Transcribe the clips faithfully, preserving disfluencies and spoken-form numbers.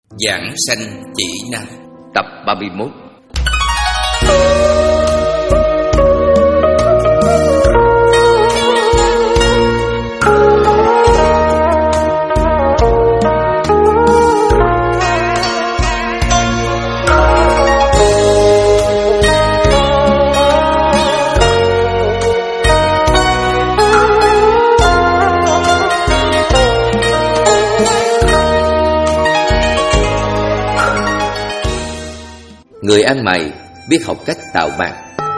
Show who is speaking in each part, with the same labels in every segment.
Speaker 1: Giảng sanh chỉ nam, tập ba mươi mốt. Người ăn mày biết học cách tạo mạng.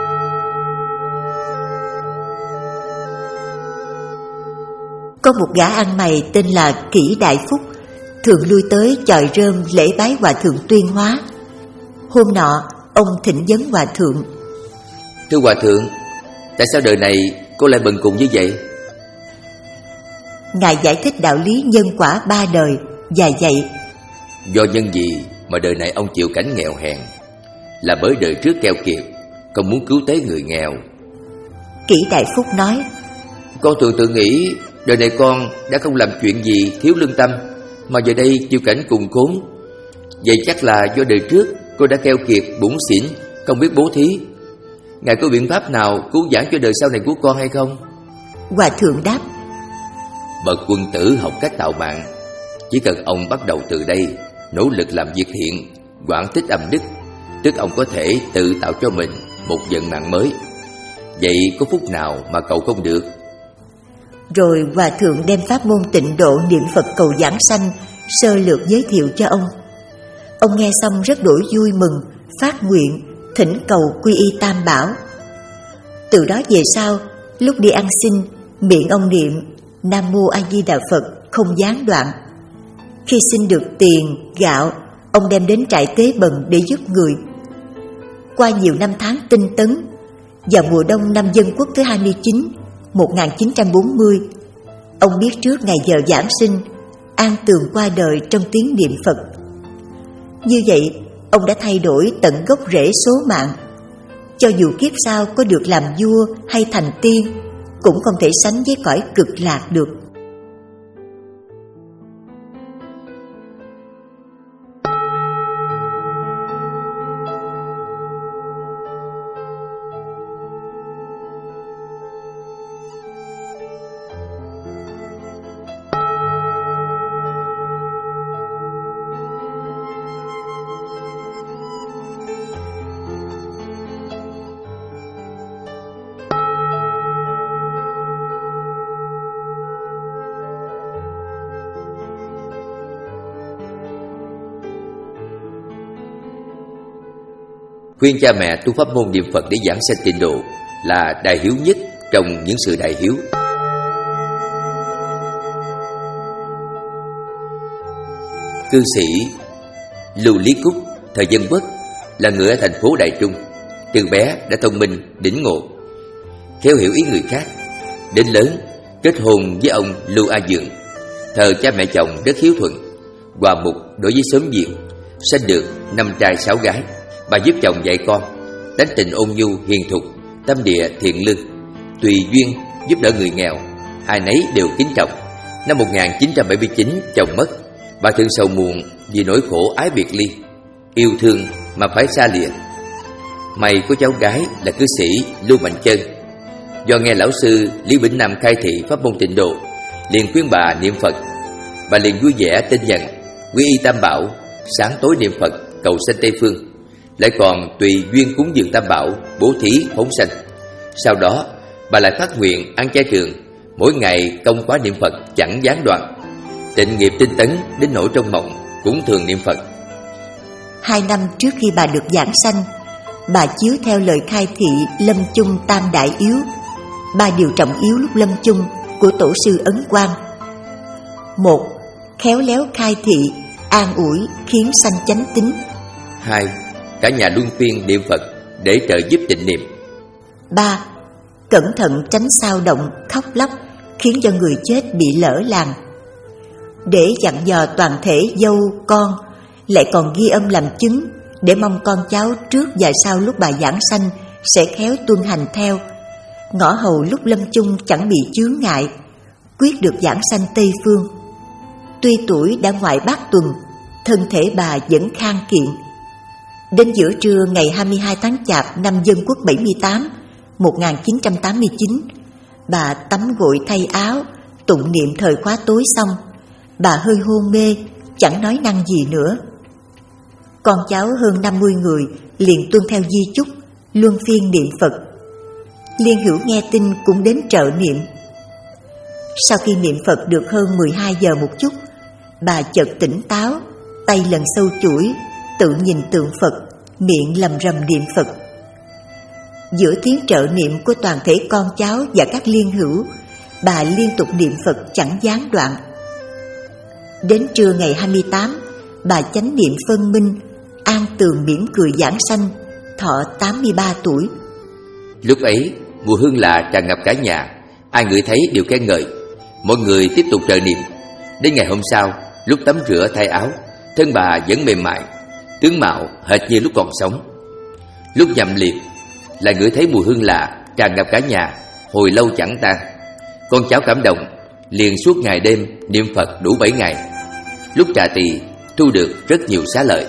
Speaker 2: Có một gã ăn mày tên là Kỷ Đại Phúc, thường lui tới chòi rơm lễ bái hòa thượng Tuyên Hóa. Hôm nọ, ông thỉnh vấn hòa thượng:
Speaker 1: Thưa hòa thượng, tại sao đời này cô lại bần cùng như vậy?
Speaker 2: Ngài giải thích đạo lý nhân quả ba đời và dạy:
Speaker 1: Do nhân gì mà đời này ông chịu cảnh nghèo hèn? Là bởi đời trước keo kiệt, con muốn cứu tế người nghèo.
Speaker 2: Kỷ Đại Phúc nói:
Speaker 1: Con thường tự nghĩ đời này con đã không làm chuyện gì thiếu lương tâm, mà giờ đây chịu cảnh cùng khốn. Vậy chắc là do đời trước cô đã keo kiệt, bủn xỉn, không biết bố thí. Ngài có biện pháp nào cứu vãn cho đời sau này của con hay không?
Speaker 2: Hòa thượng đáp:
Speaker 1: Bậc quân tử học cách tạo mạng. Chỉ cần ông bắt đầu từ đây, nỗ lực làm việc thiện, quảng tích âm đức, tức ông có thể tự tạo cho mình một vận mạng mới. Vậy có phúc nào mà cậu không được?
Speaker 2: Rồi hòa thượng đem pháp môn tịnh độ niệm Phật cầu giảng sanh sơ lược giới thiệu cho ông. Ông nghe xong rất đổi vui mừng, phát nguyện thỉnh cầu quy y Tam Bảo. Từ đó về sau, lúc đi ăn xin, miệng ông niệm Nam Mô A Di Đà Phật không gián đoạn. Khi xin được tiền, gạo, ông đem đến trại Tế Bần để giúp người. Qua nhiều năm tháng tinh tấn, vào mùa đông năm Dân Quốc thứ hai mươi chín, một nghìn chín trăm bốn mươi, ông biết trước ngày giờ giảng sinh, an tường qua đời trong tiếng niệm Phật. Như vậy, ông đã thay đổi tận gốc rễ số mạng. Cho dù kiếp sau có được làm vua hay thành tiên, cũng không thể sánh với cõi cực lạc được.
Speaker 1: Khuyên cha mẹ tu pháp môn niệm Phật để giảng sanh tịnh độ là đại hiếu nhất trong những sự đại hiếu. Cư sĩ Lưu Lý Cúc thời Dân Quốc là người ở thành phố Đại Trung. Từ bé đã thông minh, đỉnh ngộ, khéo hiểu ý người khác. Đến lớn kết hôn với ông Lưu A Dượng. Thờ cha mẹ chồng rất hiếu thuận, hòa mục đối với xóm giềng, sinh được năm trai sáu gái. Bà giúp chồng dạy con, tánh tình ôn nhu hiền thục, tâm địa thiện lương, tùy duyên giúp đỡ người nghèo, ai nấy đều kính trọng. Năm một nghìn chín trăm bảy mươi chín chồng mất, bà thường sầu muộn vì nỗi khổ ái biệt ly, yêu thương mà phải xa lìa. May có cháu gái là cư sĩ Lưu Mạnh Chân. Do nghe lão sư Lý Bỉnh Nam khai thị pháp môn tịnh độ, liền khuyên bà niệm Phật. Bà liền vui vẻ tin nhận, quy y Tam Bảo, sáng tối niệm Phật cầu sanh Tây Phương, lại còn tùy duyên cúng dường Tam Bảo, bố thí phóng sanh. Sau đó bà lại phát nguyện ăn chay trường, mỗi ngày công khóa niệm Phật chẳng gián đoạn. Tịnh nghiệp tinh tấn đến nỗi trong mộng cũng thường niệm Phật.
Speaker 2: Hai năm trước khi bà được giảng sanh, bà chiếu theo lời khai thị lâm chung tam đại yếu, ba điều trọng yếu lúc lâm chung của tổ sư Ấn Quang. Một, khéo léo khai thị, an ủi khiến sanh chánh tín.
Speaker 1: Hai, cả nhà luân phiên niệm Phật để trợ giúp tịnh niệm.
Speaker 2: Ba, cẩn thận tránh sao động, khóc lóc khiến cho người chết bị lỡ làng. Để dặn dò toàn thể dâu con, lại còn ghi âm làm chứng để mong con cháu trước và sau lúc bà giảng sanh sẽ khéo tuân hành theo, ngõ hầu lúc lâm chung chẳng bị chướng ngại, quyết được giảng sanh Tây Phương. Tuy tuổi đã ngoài bát tuần, thân thể bà vẫn khang kiện. Đến giữa trưa ngày hai mươi hai tháng Chạp năm Dân Quốc bảy mươi tám, một nghìn chín trăm tám mươi chín, bà tắm gội thay áo, tụng niệm thời khóa tối xong, bà hơi hôn mê, chẳng nói năng gì nữa. Con cháu hơn năm mươi người liền tuân theo di chúc, luân phiên niệm Phật. Liên Hữu nghe tin cũng đến trợ niệm. Sau khi niệm Phật được hơn mười hai giờ một chút, bà chợt tỉnh táo, tay lần sâu chuỗi, tự nhìn tượng Phật, miệng lầm rầm niệm Phật. Giữa tiếng trợ niệm của toàn thể con cháu và các liên hữu, bà liên tục niệm Phật chẳng gián đoạn. Đến trưa ngày hai mươi tám, bà chánh niệm phân minh, an tường mỉm cười giảng sanh, thọ tám mươi ba tuổi.
Speaker 1: Lúc ấy, mùi hương lạ tràn ngập cả nhà, ai ngửi thấy đều khen ngợi. Mọi người tiếp tục trợ niệm. Đến ngày hôm sau, lúc tắm rửa thay áo, thân bà vẫn mềm mại, tướng mạo hệt như lúc còn sống. Lúc nhậm liệm, lại ngửi thấy mùi hương lạ tràn ngập cả nhà, hồi lâu chẳng tan. Con cháu cảm động, liền suốt ngày đêm niệm Phật đủ bảy ngày. Lúc trà tỳ thu được rất nhiều xá lợi.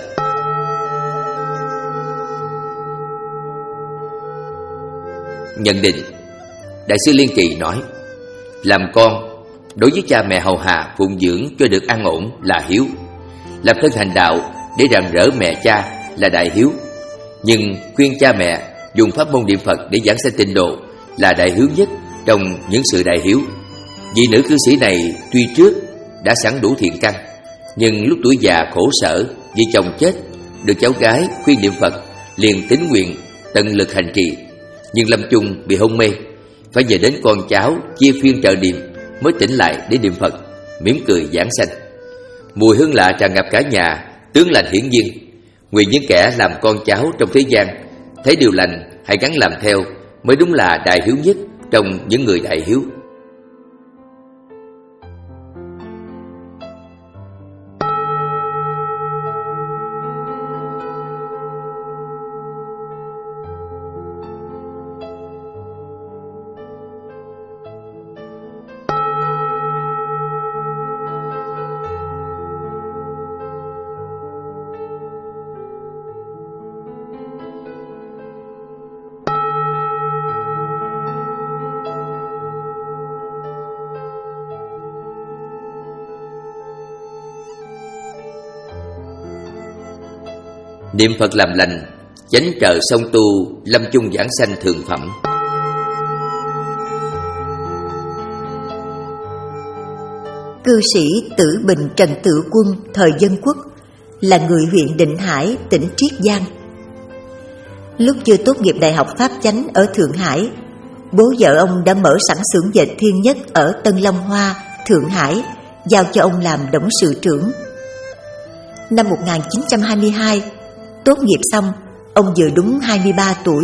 Speaker 1: Nhận định, Đại sư Liên Kỳ nói: làm con, đối với cha mẹ hầu hạ phụng dưỡng cho được an ổn là hiếu. Làm thân hành đạo để rạng rỡ mẹ cha là đại hiếu. Nhưng khuyên cha mẹ dùng pháp môn niệm Phật để giảng sanh tịnh độ là đại hiếu nhất trong những sự đại hiếu. Vị nữ cư sĩ này tuy trước đã sẵn đủ thiện căn, nhưng lúc tuổi già khổ sở vì chồng chết, được cháu gái khuyên niệm Phật, liền tín nguyện tận lực hành trì. Nhưng lâm chung bị hôn mê, phải nhờ đến con cháu chia phiên trợ niệm mới tỉnh lại để niệm Phật, mỉm cười giảng sanh. Mùi hương lạ tràn ngập cả nhà, tướng lành hiển nhiên. Nguyện những kẻ làm con cháu trong thế gian thấy điều lành hãy gắng làm theo, mới đúng là đại hiếu nhất trong những người đại hiếu. Niệm Phật làm lành, chánh trợ song tu, lâm chung giảng sanh thượng phẩm.
Speaker 2: Cư sĩ Tử Bình Trần Tự Quân thời Dân Quốc là người huyện Định Hải, tỉnh Triết Giang. Lúc chưa tốt nghiệp Đại học Pháp Chánh ở Thượng Hải, bố vợ ông đã mở sẵn xưởng dệt Thiên Nhất ở Tân Long Hoa, Thượng Hải, giao cho ông làm董sự trưởng. Năm một nghìn chín trăm hai mươi hai, tốt nghiệp xong, ông vừa đúng hai mươi ba tuổi.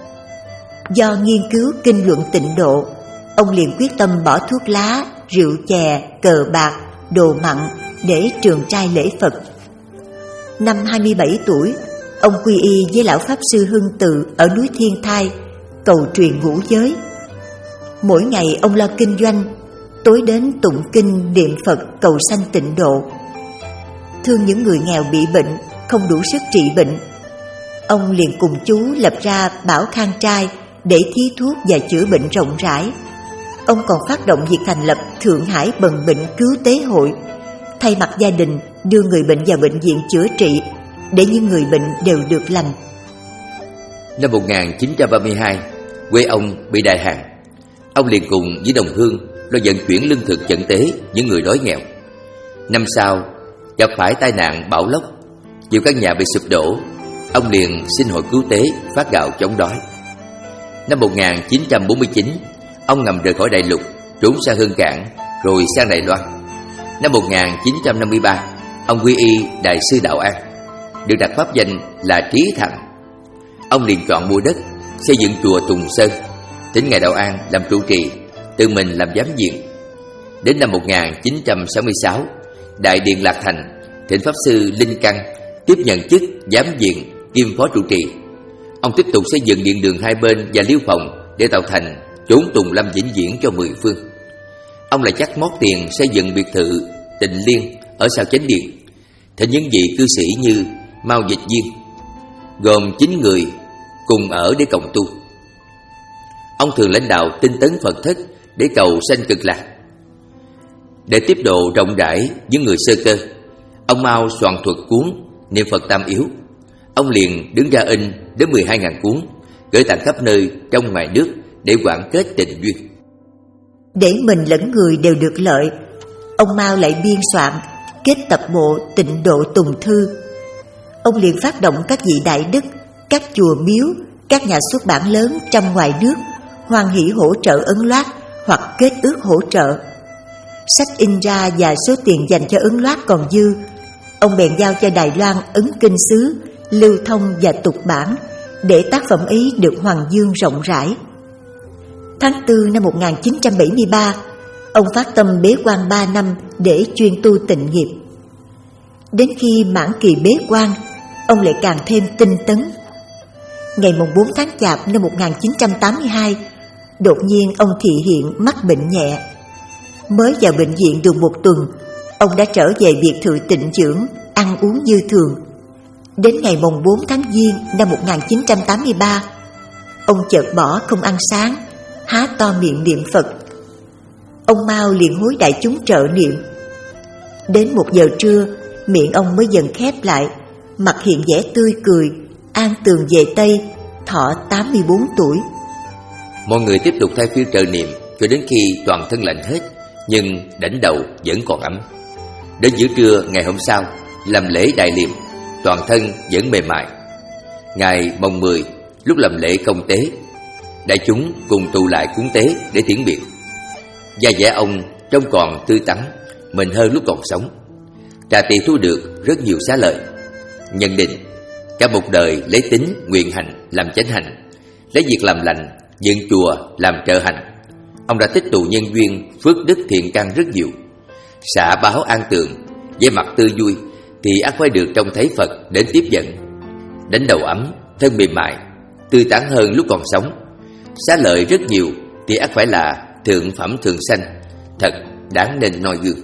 Speaker 2: Do nghiên cứu kinh luận tịnh độ, ông liền quyết tâm bỏ thuốc lá, rượu chè, cờ bạc, đồ mặn để trường trai lễ Phật. Năm hai mươi bảy tuổi, ông quy y với lão Pháp Sư Hưng Từ ở núi Thiên Thai, cầu truyền ngũ giới. Mỗi ngày ông lo kinh doanh, tối đến tụng kinh niệm Phật cầu sanh tịnh độ. Thương những người nghèo bị bệnh, không đủ sức trị bệnh, ông liền cùng chú lập ra Bảo Khang Trai để thí thuốc và chữa bệnh rộng rãi. Ông còn phát động việc thành lập Thượng Hải Bần Bệnh Cứu Tế Hội, thay mặt gia đình đưa người bệnh vào bệnh viện chữa trị để những người bệnh đều được lành.
Speaker 1: Năm một nghìn chín trăm ba mươi hai, quê ông bị đại hạn. Ông liền cùng với đồng hương lo vận chuyển lương thực chận tế những người đói nghèo. Năm sau, gặp phải tai nạn bão lốc, nhiều căn nhà bị sụp đổ, ông liền xin hội cứu tế phát gạo chống đói. Năm một nghìn chín trăm bốn mươi chín, ông ngầm rời khỏi đại lục, trốn sang Hương Cảng, rồi sang Đài Loan. Năm một nghìn chín trăm năm mươi ba, ông quy y Đại sư Đạo An, được đặt pháp danh là Trí Thành. Ông liền chọn mua đất, xây dựng chùa Tùng Sơn, thỉnh ngài Đạo An làm trụ trì, tự mình làm giám viện. Đến năm một nghìn chín trăm sáu mươi sáu, Đại điện Lạc Thành, thỉnh pháp sư Linh Căn tiếp nhận chức giám viện kiêm phó trụ trì. Ông tiếp tục xây dựng điện đường hai bên và liêu phòng để tạo thành chốn tùng lâm vĩnh viễn cho mười phương. Ông lại chắc mót tiền xây dựng biệt thự Tịnh Liên ở sau chánh điện. thỉnh những vị cư sĩ như Mao Dịch Viên, gồm chín người cùng ở để cộng tu. Ông thường lãnh đạo tinh tấn Phật thất để cầu sanh cực lạc. Để tiếp độ rộng rãi những người sơ cơ, ông Mao soạn thuật cuốn Niệm Phật Tam Yếu. Ông liền đứng ra in đến mười hai nghìn cuốn, gửi tặng khắp nơi trong ngoài nước để quảng kết tình duyên.
Speaker 2: Để mình lẫn người đều được lợi, ông Mao lại biên soạn kết tập bộ Tịnh Độ Tùng Thư. Ông liền phát động các vị đại đức, các chùa miếu, các nhà xuất bản lớn trong ngoài nước hoan hỷ hỗ trợ ấn loát hoặc kết ước hỗ trợ. Sách in ra và số tiền dành cho ấn loát còn dư, ông bèn giao cho Đài Loan ấn kinh sứ, lưu thông và tục bản để tác phẩm ấy được hoàng dương rộng rãi. Tháng tư năm một nghìn chín trăm bảy mươi ba, ông phát tâm bế quan ba năm để chuyên tu tịnh nghiệp. Đến khi mãn kỳ bế quan, ông lại càng thêm tinh tấn. Ngày mùng bốn tháng Chạp năm một nghìn chín trăm tám mươi hai, đột nhiên ông thị hiện mắc bệnh nhẹ. Mới vào bệnh viện được một tuần, ông đã trở về biệt thự tịnh dưỡng, ăn uống như thường. Đến ngày mùng bốn tháng Giêng năm một nghìn chín trăm tám mươi ba, ông chợt bỏ không ăn sáng, há to miệng niệm Phật. Ông Mao liền hối đại chúng trợ niệm. Đến một giờ trưa, miệng ông mới dần khép lại, mặt hiện vẻ tươi cười, an tường về Tây, thọ tám mươi bốn tuổi.
Speaker 1: Mọi người tiếp tục thay phiên trợ niệm cho đến khi toàn thân lạnh hết, nhưng đỉnh đầu vẫn còn ấm. Đến giữa trưa ngày hôm sau, làm lễ đại liệm, toàn thân vẫn mềm mại. Ngày mồng mười, lúc làm lễ công tế, đại chúng cùng tụ lại cúng tế để tiễn biệt. Da dẻ ông trông còn tươi tắn, mịn hơn lúc còn sống. Trà tỳ thu được rất nhiều xá lợi. Nhận định cả một đời lấy tín nguyện hành làm chánh hành, lấy việc làm lành dựng chùa làm trợ hành. Ông đã tích tụ nhân duyên phước đức thiện căn rất nhiều. Xả báo an tường, vẻ mặt tươi vui thì ắt phải được trông thấy Phật đến tiếp dẫn. Đánh đầu ấm, thân mềm mại, tươi tắn hơn lúc còn sống. Xá lợi rất nhiều thì ắt phải là thượng phẩm thường sanh, thật đáng nên noi gương.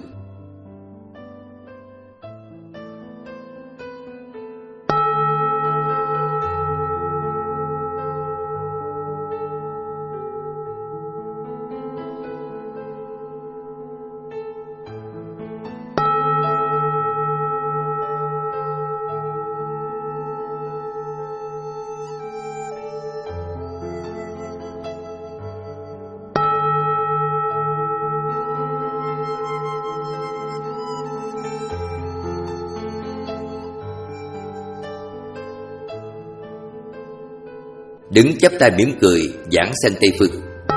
Speaker 1: Đứng chắp tay mỉm cười giảng sanh Tây Phương.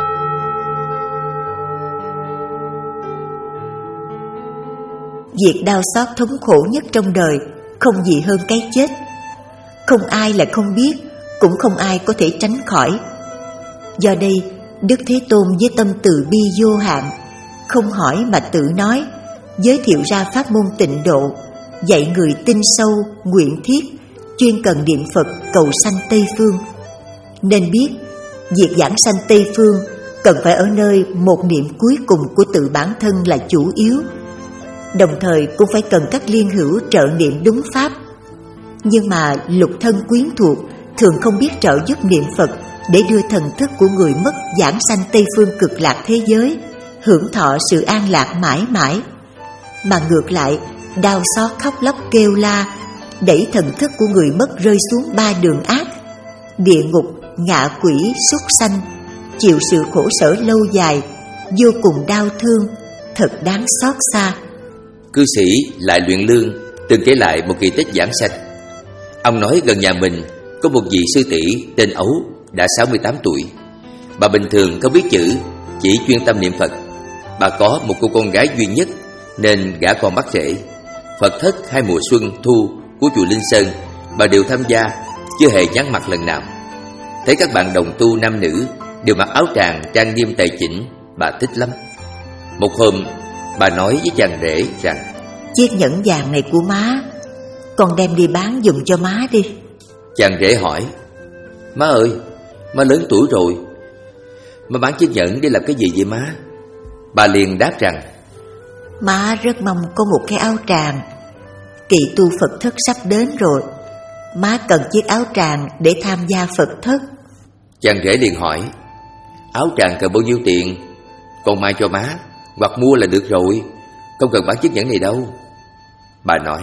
Speaker 2: Việc đau xót thống khổ nhất trong đời không gì hơn cái chết. Không ai là không biết, cũng không ai có thể tránh khỏi. Do đây, Đức Thế Tôn với tâm từ bi vô hạn, không hỏi mà tự nói, giới thiệu ra pháp môn tịnh độ, dạy người tin sâu, nguyện thiết, chuyên cần niệm Phật cầu sanh Tây Phương. Nên biết, việc giảng sanh Tây Phương cần phải ở nơi một niệm cuối cùng của tự bản thân là chủ yếu. Đồng thời cũng phải cần các liên hữu trợ niệm đúng pháp. Nhưng mà lục thân quyến thuộc thường không biết trợ giúp niệm Phật để đưa thần thức của người mất giảng sanh Tây Phương cực lạc thế giới, hưởng thọ sự an lạc mãi mãi. Mà ngược lại, đau xót khóc lóc kêu la, đẩy thần thức của người mất rơi xuống ba đường ác: địa ngục, ngạ quỷ, súc sanh, chịu sự khổ sở lâu dài, vô cùng đau thương, thật đáng xót xa.
Speaker 1: Cư sĩ Lại Luyện Lương từng kể lại một kỳ tích giảng sanh. Ông nói gần nhà mình có một vị sư tỷ tên Ấu, đã sáu mươi tám tuổi. Bà bình thường không biết chữ, chỉ chuyên tâm niệm Phật. Bà có một cô con gái duy nhất nên gả con bắt rể. Phật thất hai mùa xuân thu của chùa Linh Sơn bà đều tham gia, chưa hề nhăn mặt lần nào. Thấy các bạn đồng tu nam nữ đều mặc áo tràng trang nghiêm tề chỉnh, bà thích lắm. Một hôm, bà nói với chàng rể rằng:
Speaker 2: chiếc nhẫn vàng này của má, con đem đi bán giùm cho má đi.
Speaker 1: Chàng rể hỏi: má ơi, má lớn tuổi rồi, má bán chiếc nhẫn để làm cái gì vậy má? Bà liền đáp rằng:
Speaker 2: má rất mong có một cái áo tràng, kỳ tu Phật thất sắp đến rồi. Má cần chiếc áo tràng để tham gia Phật thất.
Speaker 1: Chàng rể liền hỏi: Áo tràng cần bao nhiêu tiền? Con mai cho má, hoặc mua là được rồi, không cần bán chiếc nhẫn này đâu. Bà nói: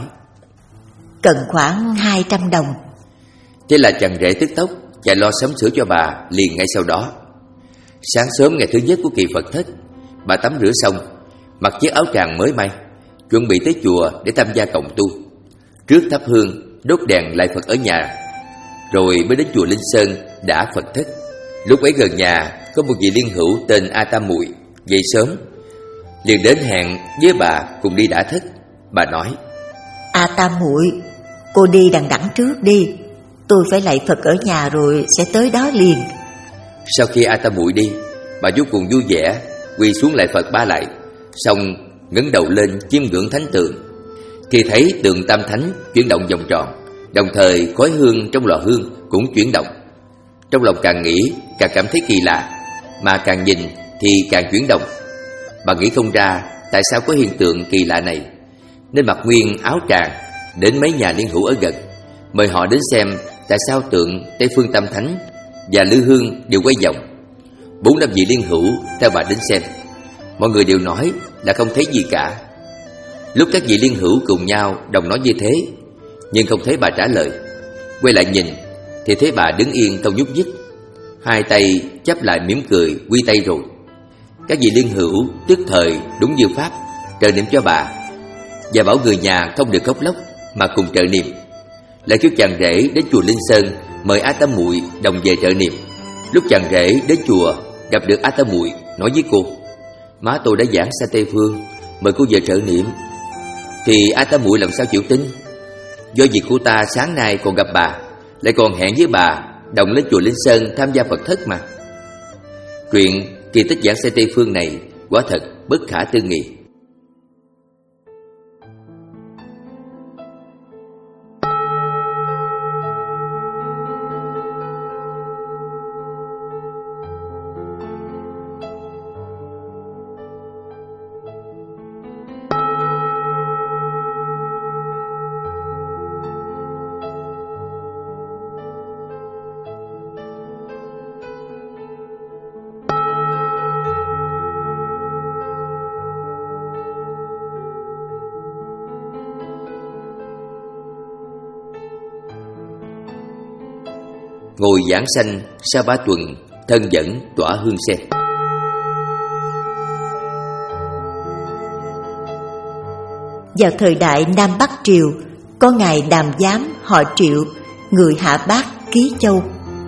Speaker 2: Cần khoảng hai trăm đồng.
Speaker 1: Thế là chàng rể tức tốc chạy lo sắm sửa cho bà liền ngay sau đó. Sáng sớm ngày thứ nhất của kỳ Phật thất, bà tắm rửa xong, mặc chiếc áo tràng mới may, chuẩn bị tới chùa để tham gia cộng tu. Trước thắp hương, đốt đèn lại Phật ở nhà, rồi mới đến chùa Linh Sơn đã Phật thất. Lúc ấy gần nhà có một vị liên hữu tên A Tam Muội dậy sớm, liền đến hẹn với bà cùng đi đã thất. Bà nói:
Speaker 2: A Tam Muội, cô đi đằng đẵng trước đi, tôi phải lạy Phật ở nhà rồi sẽ tới đó liền.
Speaker 1: Sau khi A Tam Muội đi, bà vô cùng vui vẻ, quỳ xuống lạy Phật ba lạy, xong ngẩng đầu lên chiêm ngưỡng thánh tượng. Thì thấy tượng Tam Thánh chuyển động vòng tròn, đồng thời khói hương trong lò hương cũng chuyển động. Trong lòng càng nghĩ càng cảm thấy kỳ lạ, mà càng nhìn thì càng chuyển động. Bà nghĩ không ra tại sao có hiện tượng kỳ lạ này, nên mặc nguyên áo tràng đến mấy nhà liên hữu ở gần, mời họ đến xem tại sao tượng Tây Phương Tam Thánh và lư hương đều quay vòng. Bốn năm vị liên hữu theo bà đến xem, mọi người đều nói là không thấy gì cả. Lúc các vị liên hữu cùng nhau đồng nói như thế, nhưng không thấy bà trả lời. Quay lại nhìn thì thấy bà đứng yên không nhúc nhích, hai tay chắp lại mỉm cười quy tay rồi. Các vị liên hữu tức thời đúng như pháp trợ niệm cho bà, và bảo người nhà không được khóc lóc mà cùng trợ niệm. Lại kêu chàng rể đến chùa Linh Sơn mời A Tam Muội đồng về trợ niệm. Lúc chàng rể đến chùa gặp được A Tam Muội, nói với cô: Má tôi đã giảng xa Tây Phương, mời cô về trợ niệm. Thì A Tam Muội làm sao chịu tin, do việc cô ta sáng nay còn gặp bà, lại còn hẹn với bà đồng lên chùa Linh Sơn tham gia Phật thất mà. Chuyện kỳ tích giảng xe Tây Phương này quả thật bất khả tư nghị. Ngồi giảng sanh sa ba tuần, thân dẫn tỏa hương sen.
Speaker 2: Vào thời đại Nam Bắc Triều, có ngài Đàm Giám họ Triệu, người Hạ Bác Ký Châu.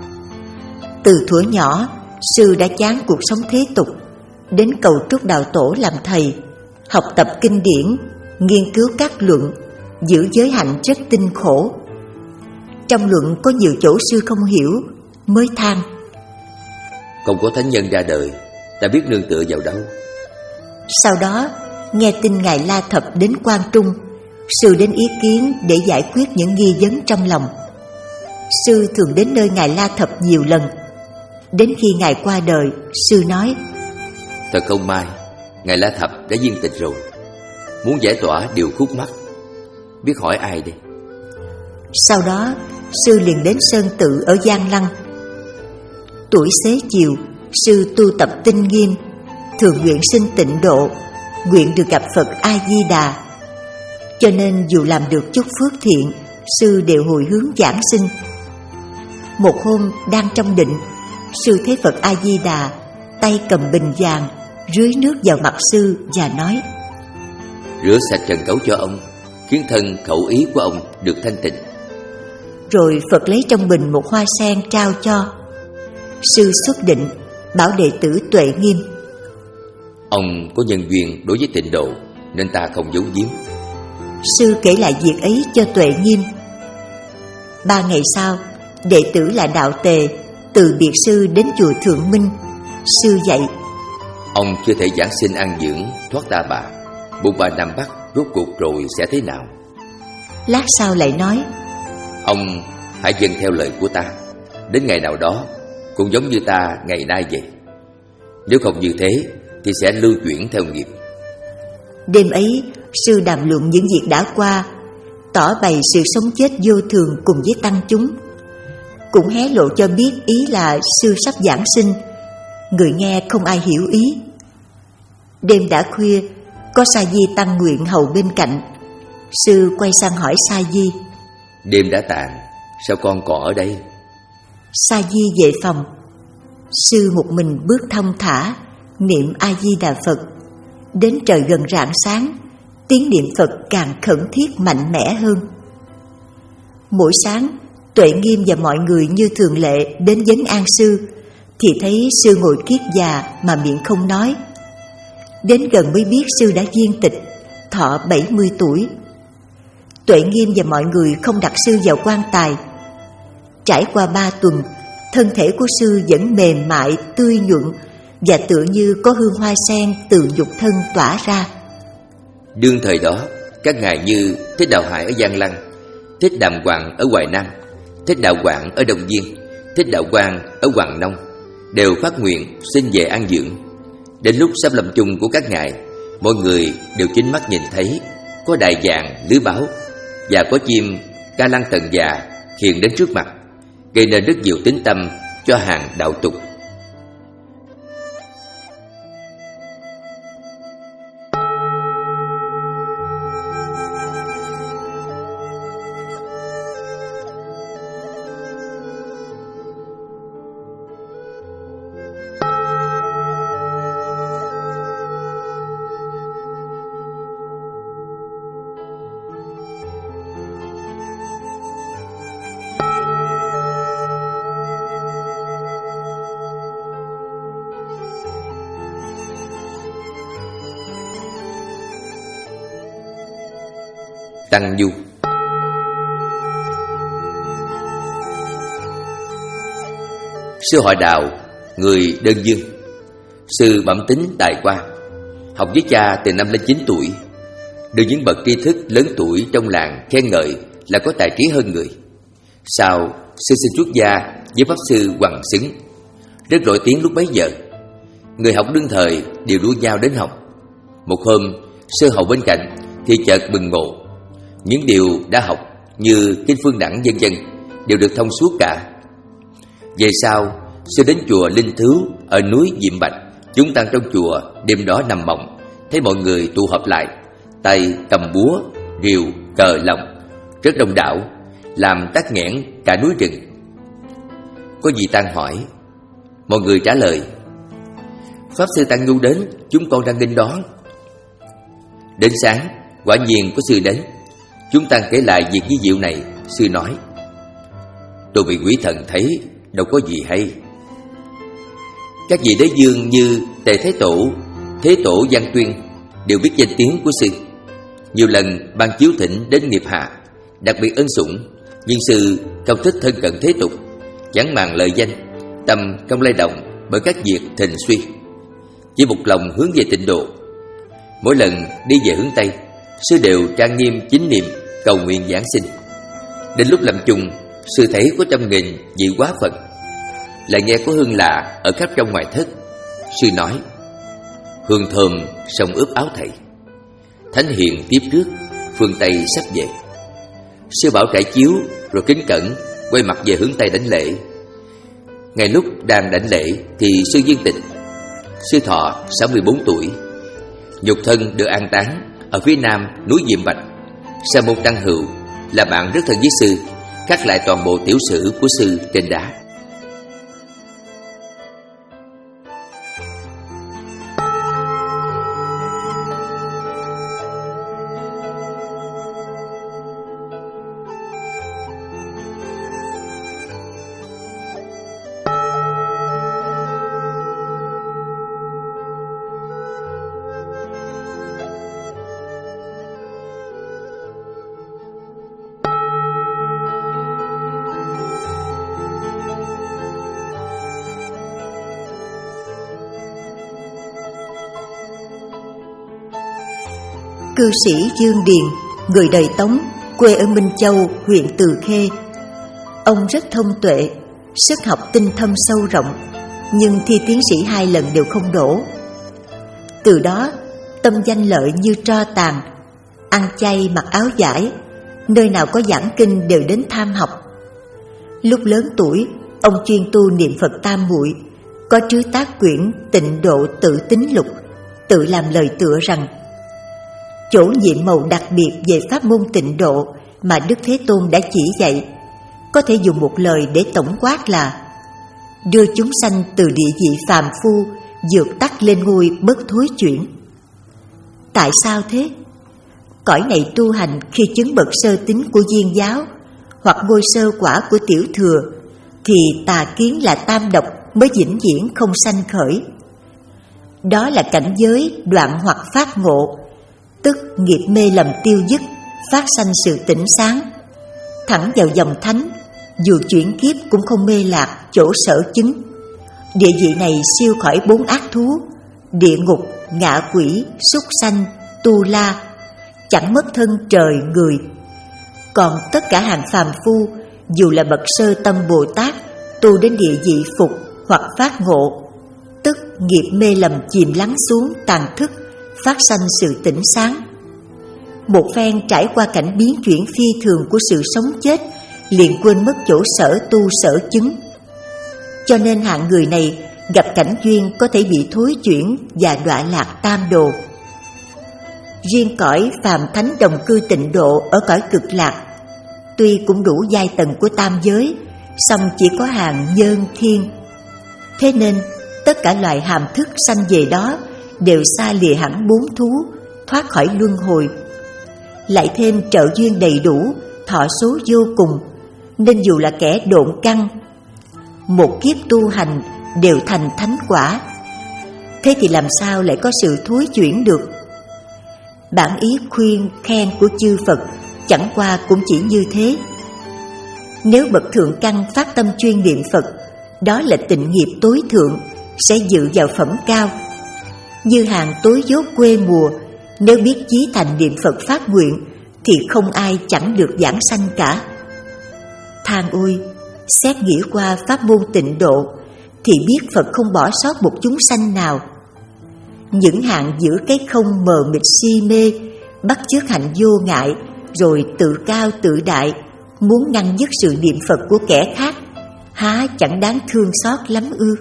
Speaker 2: Từ thuở nhỏ, sư đã chán cuộc sống thế tục, đến cầu Trúc Đạo Tổ làm thầy, học tập kinh điển, nghiên cứu các luận, giữ giới hạnh rất tinh khổ. Trong luận có nhiều chỗ sư không hiểu, mới than:
Speaker 1: Không có thánh nhân ra đời, ta biết nương tựa vào đâu.
Speaker 2: Sau đó nghe tin ngài La Thập đến Quan Trung, sư đến ý kiến để giải quyết những nghi vấn trong lòng. Sư thường đến nơi ngài La Thập nhiều lần. Đến khi ngài qua đời, sư nói:
Speaker 1: Thật không may, ngài La Thập đã viên tịch rồi. Muốn giải tỏa điều khúc mắc, biết hỏi ai đây?
Speaker 2: Sau đó sư liền đến Sơn Tự ở Giang Lăng. Tuổi xế chiều, sư tu tập tinh nghiêm, thường nguyện sinh tịnh độ, nguyện được gặp Phật A Di Đà. Cho nên dù làm được chút phước thiện, sư đều hồi hướng giảng sinh. Một hôm đang trong định, sư thấy Phật A Di Đà tay cầm bình vàng rưới nước vào mặt sư và nói:
Speaker 1: Rửa sạch trần cấu cho ông, khiến thân khẩu ý của ông được thanh tịnh.
Speaker 2: Rồi Phật lấy trong bình một hoa sen trao cho. Sư xuất định bảo đệ tử Tuệ Nghiêm:
Speaker 1: Ông có nhân duyên đối với tịnh độ, nên ta không giấu giếm.
Speaker 2: Sư kể lại việc ấy cho Tuệ Nghiêm. Ba ngày sau, đệ tử là Đạo Tề từ biệt sư đến chùa Thượng Minh. Sư dạy:
Speaker 1: Ông chưa thể giảng sinh an dưỡng thoát ta bà, bụng bà Nam Bắc rốt cuộc rồi sẽ thế nào?
Speaker 2: Lát sau lại nói:
Speaker 1: Ông hãy dâng theo lời của ta, đến ngày nào đó cũng giống như ta ngày nay vậy. Nếu không như thế thì sẽ lưu chuyển theo nghiệp.
Speaker 2: Đêm ấy, sư đàm luận những việc đã qua, tỏ bày sự sống chết vô thường cùng với tăng chúng, cũng hé lộ cho biết ý là sư sắp giảng sinh. Người nghe không ai hiểu ý. Đêm đã khuya, có Sa Di tăng nguyện hầu bên cạnh. Sư quay sang hỏi Sa Di:
Speaker 1: Đêm đã tàn, sao con còn ở đây?
Speaker 2: Sa Di về phòng. Sư một mình bước thong thả, niệm A Di Đà Phật. Đến trời gần rạng sáng, tiếng niệm Phật càng khẩn thiết mạnh mẽ hơn. Mỗi sáng, Tuệ Nghiêm và mọi người như thường lệ đến vấn an sư, thì thấy sư ngồi kiết già mà miệng không nói. Đến gần mới biết sư đã viên tịch, thọ bảy mươi tuổi. Tuệ Nghiêm và mọi người không đặt sư vào quan tài. Trải qua ba tuần, thân thể của sư vẫn mềm mại, tươi nhuận và tựa như có hương hoa sen từ nhục thân tỏa ra.
Speaker 1: Đương thời đó, các ngài như Thích Đạo Hải ở Giang Lăng, Thích Đàm Hoàng ở Hoài Nam, Thích Đạo Quảng ở Đông Viên, Thích Đạo Quang ở Hoàng Nông đều phát nguyện xin về an dưỡng. Đến lúc sắp lâm chung của các ngài, mọi người đều chính mắt nhìn thấy có đài vàng lưới báo và có chim ca lăng tần già hiện đến trước mặt, gây nên rất nhiều tín tâm cho hàng đạo tục. Tăng Du. Sư họ Đào, người Đơn Dương. Sư bẩm tính tài qua, học với cha từ năm lên chín tuổi, được những bậc tri thức lớn tuổi trong làng khen ngợi là có tài trí hơn người. Sau, sư xin xuất gia với pháp sư Hoàng Xứng, rất nổi tiếng lúc bấy giờ. Người học đương thời đều đua nhau đến học. Một hôm, sư hầu bên cạnh thì chợt bừng ngộ, những điều đã học như kinh phương đẳng vân vân đều được thông suốt cả. Về sau, sư đến chùa Linh Thứu ở núi Diệm Bạch. Chúng tăng trong chùa đêm đó nằm mộng, thấy mọi người tụ họp lại, tay cầm búa, rìu, cờ lồng, rất đông đảo, làm tắc nghẽn cả núi rừng. Có vị tăng hỏi, mọi người trả lời: Pháp sư Tăng Nhu đến, chúng con đang nghênh đón. Đến sáng, quả nhiên có sư đến. Chúng tăng kể lại việc vi diệu này. Sư nói: Tôi bị quỷ thần thấy, đâu có gì hay. Các vị đế dương như Tề Thế Tổ, Thế Tổ Giang Tuyên đều biết danh tiếng của sư. Nhiều lần ban chiếu thỉnh đến nghiệp hạ, đặc biệt ân sủng. Nhưng sư không thích thân cận thế tục, chẳng màng lợi danh, tâm không lay động bởi các việc thình suy, chỉ một lòng hướng về tịnh độ. Mỗi lần đi về hướng Tây, sư đều trang nghiêm chính niệm cầu nguyện giảng sinh. Đến lúc lâm chung, sư thấy có trăm nghìn vị quá Phật, lại nghe có hương lạ ở khắp trong ngoài thất. Sư nói: Hương thơm sông ướp áo thầy. Thánh hiền tiếp trước, phương Tây sắp về. Sư bảo trải chiếu rồi kính cẩn quay mặt về hướng Tây đảnh lễ. Ngay lúc đang đảnh lễ thì sư viên tịch. Sư thọ sáu mươi bốn tuổi, nhục thân được an táng ở phía nam núi Diệm Bạch. Sa môn Tăng Hữu là bạn rất thân với sư, khắc lại toàn bộ tiểu sử của sư trên đá.
Speaker 2: Cư sĩ Dương Điền, người đời Tống, quê ở Minh Châu, huyện Từ Khê. Ông rất thông tuệ, sức học tinh thâm sâu rộng, nhưng thi tiến sĩ hai lần đều không đỗ. Từ đó, tâm danh lợi như tro tàn, ăn chay mặc áo vải, nơi nào có giảng kinh đều đến tham học. Lúc lớn tuổi, ông chuyên tu niệm Phật tam muội, có trứ tác quyển Tịnh Độ Tự Tính Lục, tự làm lời tựa rằng: chỗ nhiệm màu đặc biệt về pháp môn tịnh độ mà Đức Thế Tôn đã chỉ dạy, có thể dùng một lời để tổng quát là đưa chúng sanh từ địa vị phàm phu vượt tắt lên ngôi bất thối chuyển. Tại sao thế? Cõi này tu hành khi chứng bậc sơ tín của Viên giáo hoặc ngôi sơ quả của Tiểu thừa, thì tà kiến là tam độc mới vĩnh viễn không sanh khởi. Đó là cảnh giới đoạn hoặc phát ngộ, tức nghiệp mê lầm tiêu dứt, phát sanh sự tỉnh sáng, thẳng vào dòng thánh, dù chuyển kiếp cũng không mê lạc chỗ sở chứng. Địa vị này siêu khỏi bốn ác thú, địa ngục, ngạ quỷ, súc sanh, tu la, chẳng mất thân trời người. Còn tất cả hàng phàm phu, dù là bậc sơ tâm Bồ Tát, tu đến địa vị phục hoặc phát ngộ, tức nghiệp mê lầm chìm lắng xuống tàn thức, phát sanh sự tỉnh sáng. Một phen trải qua cảnh biến chuyển phi thường của sự sống chết, liền quên mất chỗ sở tu sở chứng. Cho nên hạng người này gặp cảnh duyên có thể bị thối chuyển và đọa lạc tam đồ. Riêng cõi phàm thánh đồng cư tịnh độ ở cõi cực lạc, tuy cũng đủ giai tầng của tam giới, song chỉ có hàng nhân thiên. Thế nên tất cả loài hàm thức sanh về đó đều xa lìa hẳn bốn thú, thoát khỏi luân hồi. Lại thêm trợ duyên đầy đủ, thọ số vô cùng, nên dù là kẻ độn căn, một kiếp tu hành đều thành thánh quả. Thế thì làm sao lại có sự thối chuyển được? Bản ý khuyên khen của chư Phật chẳng qua cũng chỉ như thế. Nếu bậc thượng căn phát tâm chuyên niệm Phật, đó là tịnh nghiệp tối thượng, sẽ dự vào phẩm cao. Như hàng tối dốt quê mùa, nếu biết chí thành niệm Phật phát nguyện, thì không ai chẳng được giảng sanh cả. Than ôi, xét nghĩ qua pháp môn tịnh độ, thì biết Phật không bỏ sót một chúng sanh nào. Những hạng giữ cái không mờ mịt si mê, bắt chước hạnh vô ngại, rồi tự cao tự đại, muốn ngăn dứt sự niệm Phật của kẻ khác, há chẳng đáng thương xót lắm ư?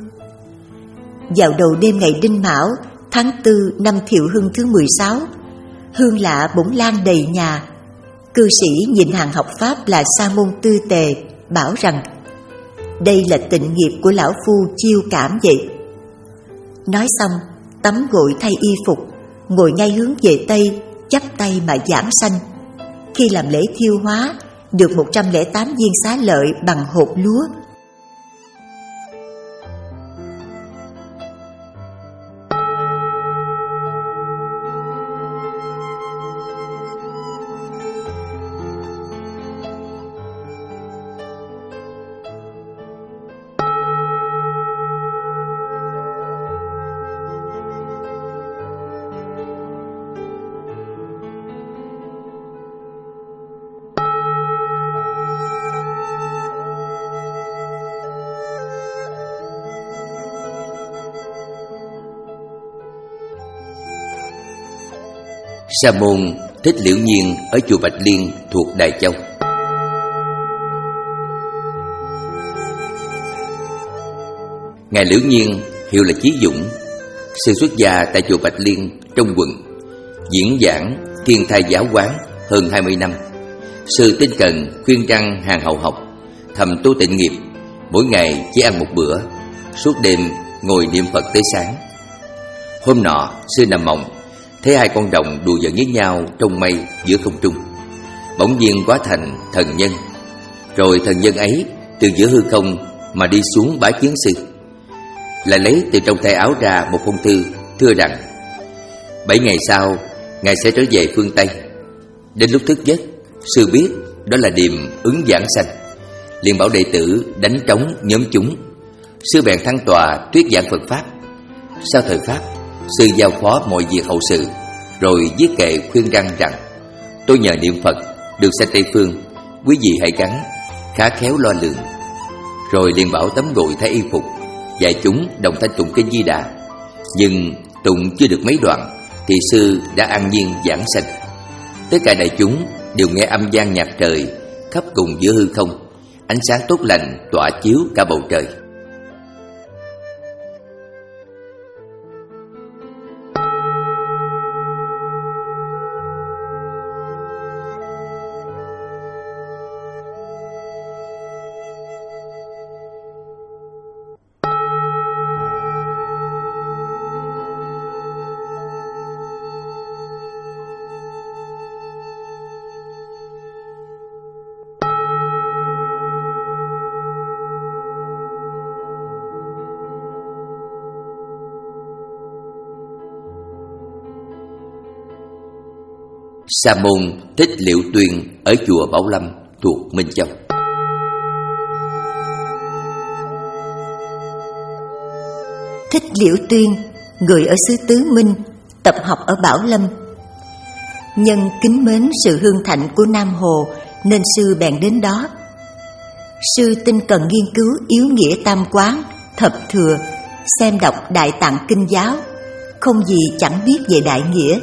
Speaker 2: Vào đầu đêm ngày Đinh Mão, tháng tư năm Thiệu Hưng thứ mười sáu, hương lạ bỗng lan đầy nhà. Cư sĩ nhìn hàng học pháp là Sa môn Tư Tề, bảo rằng đây là tịnh nghiệp của lão phu chiêu cảm vậy. Nói xong, tắm gội thay y phục, ngồi ngay hướng về Tây, chắp tay mà giảng sanh. Khi làm lễ thiêu hóa, được một trăm lẻ tám viên xá lợi bằng hột lúa.
Speaker 1: Sa môn Thích Liễu Nhiên ở chùa Bạch Liên thuộc Đài Châu. Ngài Liễu Nhiên hiệu là Chí Dũng, sư xuất gia tại chùa Bạch Liên trong quận, diễn giảng Thiên Thai Giáo quán hơn hai mươi năm. Sư tinh cần khuyên răn hàng hậu học, thầm tu tịnh nghiệp, mỗi ngày chỉ ăn một bữa, suốt đêm ngồi niệm Phật tới sáng. Hôm nọ sư nằm mộng, thấy hai con rồng đùa giỡn với nhau trong mây giữa không trung. Bỗng nhiên hóa thành thần nhân, rồi thần nhân ấy từ giữa hư không mà đi xuống bái kiến sư, lại lấy từ trong tay áo ra một phong thư, thưa rằng bảy ngày sau ngài sẽ trở về phương Tây. Đến lúc thức giấc, sư biết đó là điềm ứng giảng sanh, liền bảo đệ tử đánh trống nhóm chúng. Sư bèn thăng tòa thuyết giảng Phật pháp. Sau thời pháp, sư giao phó mọi việc hậu sự, rồi viết kệ khuyên răn rằng: tôi nhờ niệm Phật được sanh Tây phương, quý vị hãy gắng khá khéo lo lượng. Rồi liền bảo tắm gội thay y phục, dạy chúng đồng thanh tụng kinh Di Đà. Nhưng tụng chưa được mấy đoạn thì sư đã an nhiên giảng sanh. Tất cả đại chúng đều nghe âm vang nhạc trời khắp cùng giữa hư không. Ánh sáng tốt lành tỏa chiếu cả bầu trời. Sa môn Thích Liễu Tuyên ở chùa Bảo Lâm thuộc Minh Châu.
Speaker 2: Thích Liễu Tuyên, người ở xứ Tứ Minh, tập học ở Bảo Lâm. Nhân kính mến sự hương thạnh của Nam Hồ nên sư bèn đến đó. Sư tinh cần nghiên cứu yếu nghĩa tam quán, thập thừa, xem đọc Đại Tạng Kinh Giáo, không gì chẳng biết về đại nghĩa.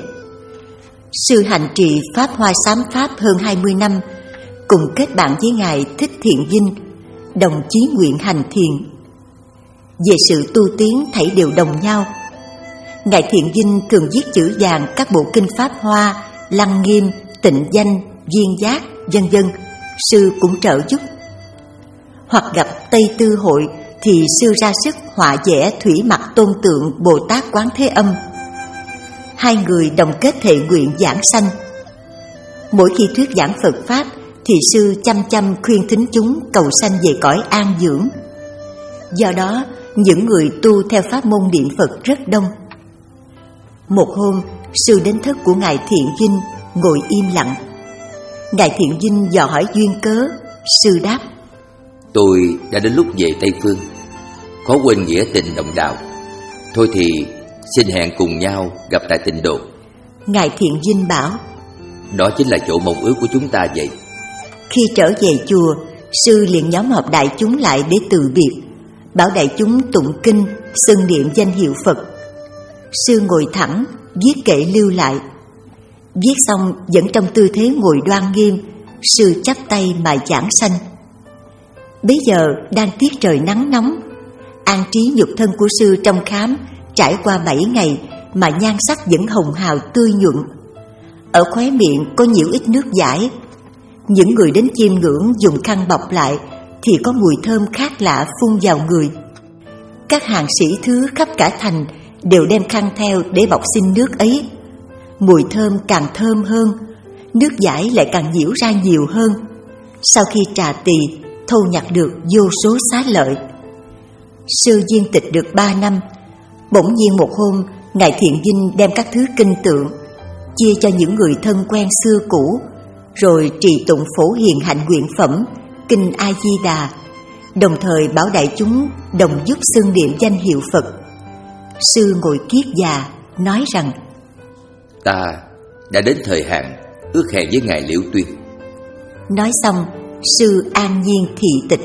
Speaker 2: Sư hành trì Pháp Hoa Sám Pháp hơn hai mươi năm, cùng kết bạn với Ngài Thích Thiện Vinh, đồng chí nguyện hành thiền. Về sự tu tiến thảy đều đồng nhau. Ngài Thiện Vinh thường viết chữ vàng các bộ kinh Pháp Hoa, Lăng Nghiêm, Tịnh Danh, Viên Giác, vân vân, sư cũng trợ giúp. Hoặc gặp Tây Tư hội thì sư ra sức họa vẽ thủy mặc tôn tượng Bồ Tát Quán Thế Âm. Hai người đồng kết thệ nguyện giảng sanh. Mỗi khi thuyết giảng Phật Pháp thì sư chăm chăm khuyên thính chúng cầu sanh về cõi an dưỡng. Do đó, những người tu theo pháp môn niệm Phật rất đông. Một hôm, sư đến thất của Ngài Thiện Vinh, ngồi im lặng. Ngài Thiện Vinh dò hỏi duyên cớ. Sư đáp:
Speaker 1: Tôi đã đến lúc về Tây Phương, khó quên nghĩa tình đồng đạo. Thôi thì xin hẹn cùng nhau gặp tại Tịnh Độ.
Speaker 2: Ngài Thiện Vinh bảo:
Speaker 1: Đó chính là chỗ mong ước của chúng ta vậy.
Speaker 2: Khi trở về chùa, sư liền nhóm họp đại chúng lại để từ biệt, bảo đại chúng tụng kinh, xưng niệm danh hiệu Phật. Sư ngồi thẳng, viết kệ lưu lại. Viết xong vẫn trong tư thế ngồi đoan nghiêm, sư chắp tay mà giảng sanh. Bấy giờ đang tiết trời nắng nóng, an trí nhục thân của sư trong khám trải qua bảy ngày mà nhan sắc vẫn hồng hào tươi nhuận. Ở khóe miệng có nhiều ít nước dãi. Những người đến chiêm ngưỡng dùng khăn bọc lại thì có mùi thơm khác lạ phun vào người. Các hàng sĩ thứ khắp cả thành đều đem khăn theo để bọc xin nước ấy. Mùi thơm càng thơm hơn, nước dãi lại càng nhiễu ra nhiều hơn. Sau khi trà tỳ, thâu nhặt được vô số xá lợi. Sư viên tịch được ba năm. Bỗng nhiên một hôm, Ngài Thiện Vinh đem các thứ kinh tượng chia cho những người thân quen xưa cũ, rồi trì tụng Phổ Hiền Hạnh Nguyện Phẩm, Kinh A Di Đà, đồng thời bảo đại chúng đồng giúp xưng niệm danh hiệu Phật. Sư ngồi kiết già nói rằng:
Speaker 1: Ta đã đến thời hạn ước hẹn với Ngài Liễu Tuyên.
Speaker 2: Nói xong, sư an nhiên thị tịch.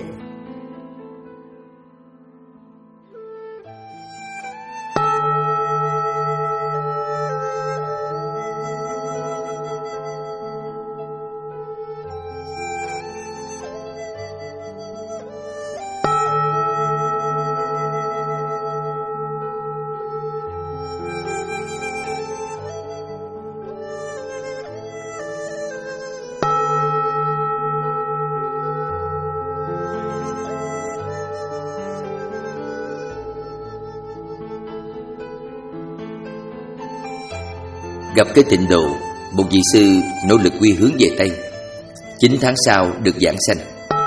Speaker 1: Gặp cái Tịnh Độ, một vị sư nỗ lực quy hướng về Tây. Chín tháng sau được giảng sanh.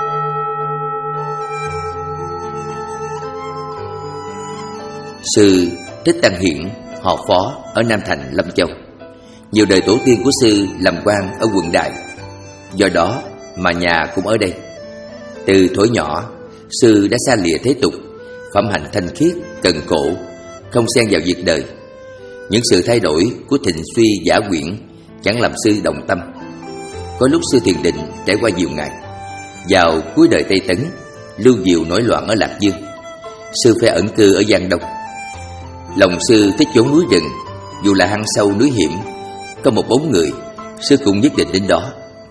Speaker 1: Sư Thích Tăng Hiển, họ Phó ở Nam Thành, Lâm Châu. Nhiều đời tổ tiên của sư làm quan ở quận Đại, do đó mà nhà cũng ở đây. Từ thuở nhỏ, sư đã xa lìa thế tục, phẩm hạnh thanh khiết, cần cổ, không xen vào việc đời. Những sự thay đổi của thịnh suy giả quyển chẳng làm sư động tâm. Có lúc sư thiền định trải qua nhiều ngày. Vào cuối đời Tây Tấn, Lưu Diệu nổi loạn ở Lạc Dương, sư phải ẩn cư ở Giang Đông. Lòng sư thích chốn núi rừng, dù là hang sâu núi hiểm, có một bóng người, sư cũng nhất định đến đó.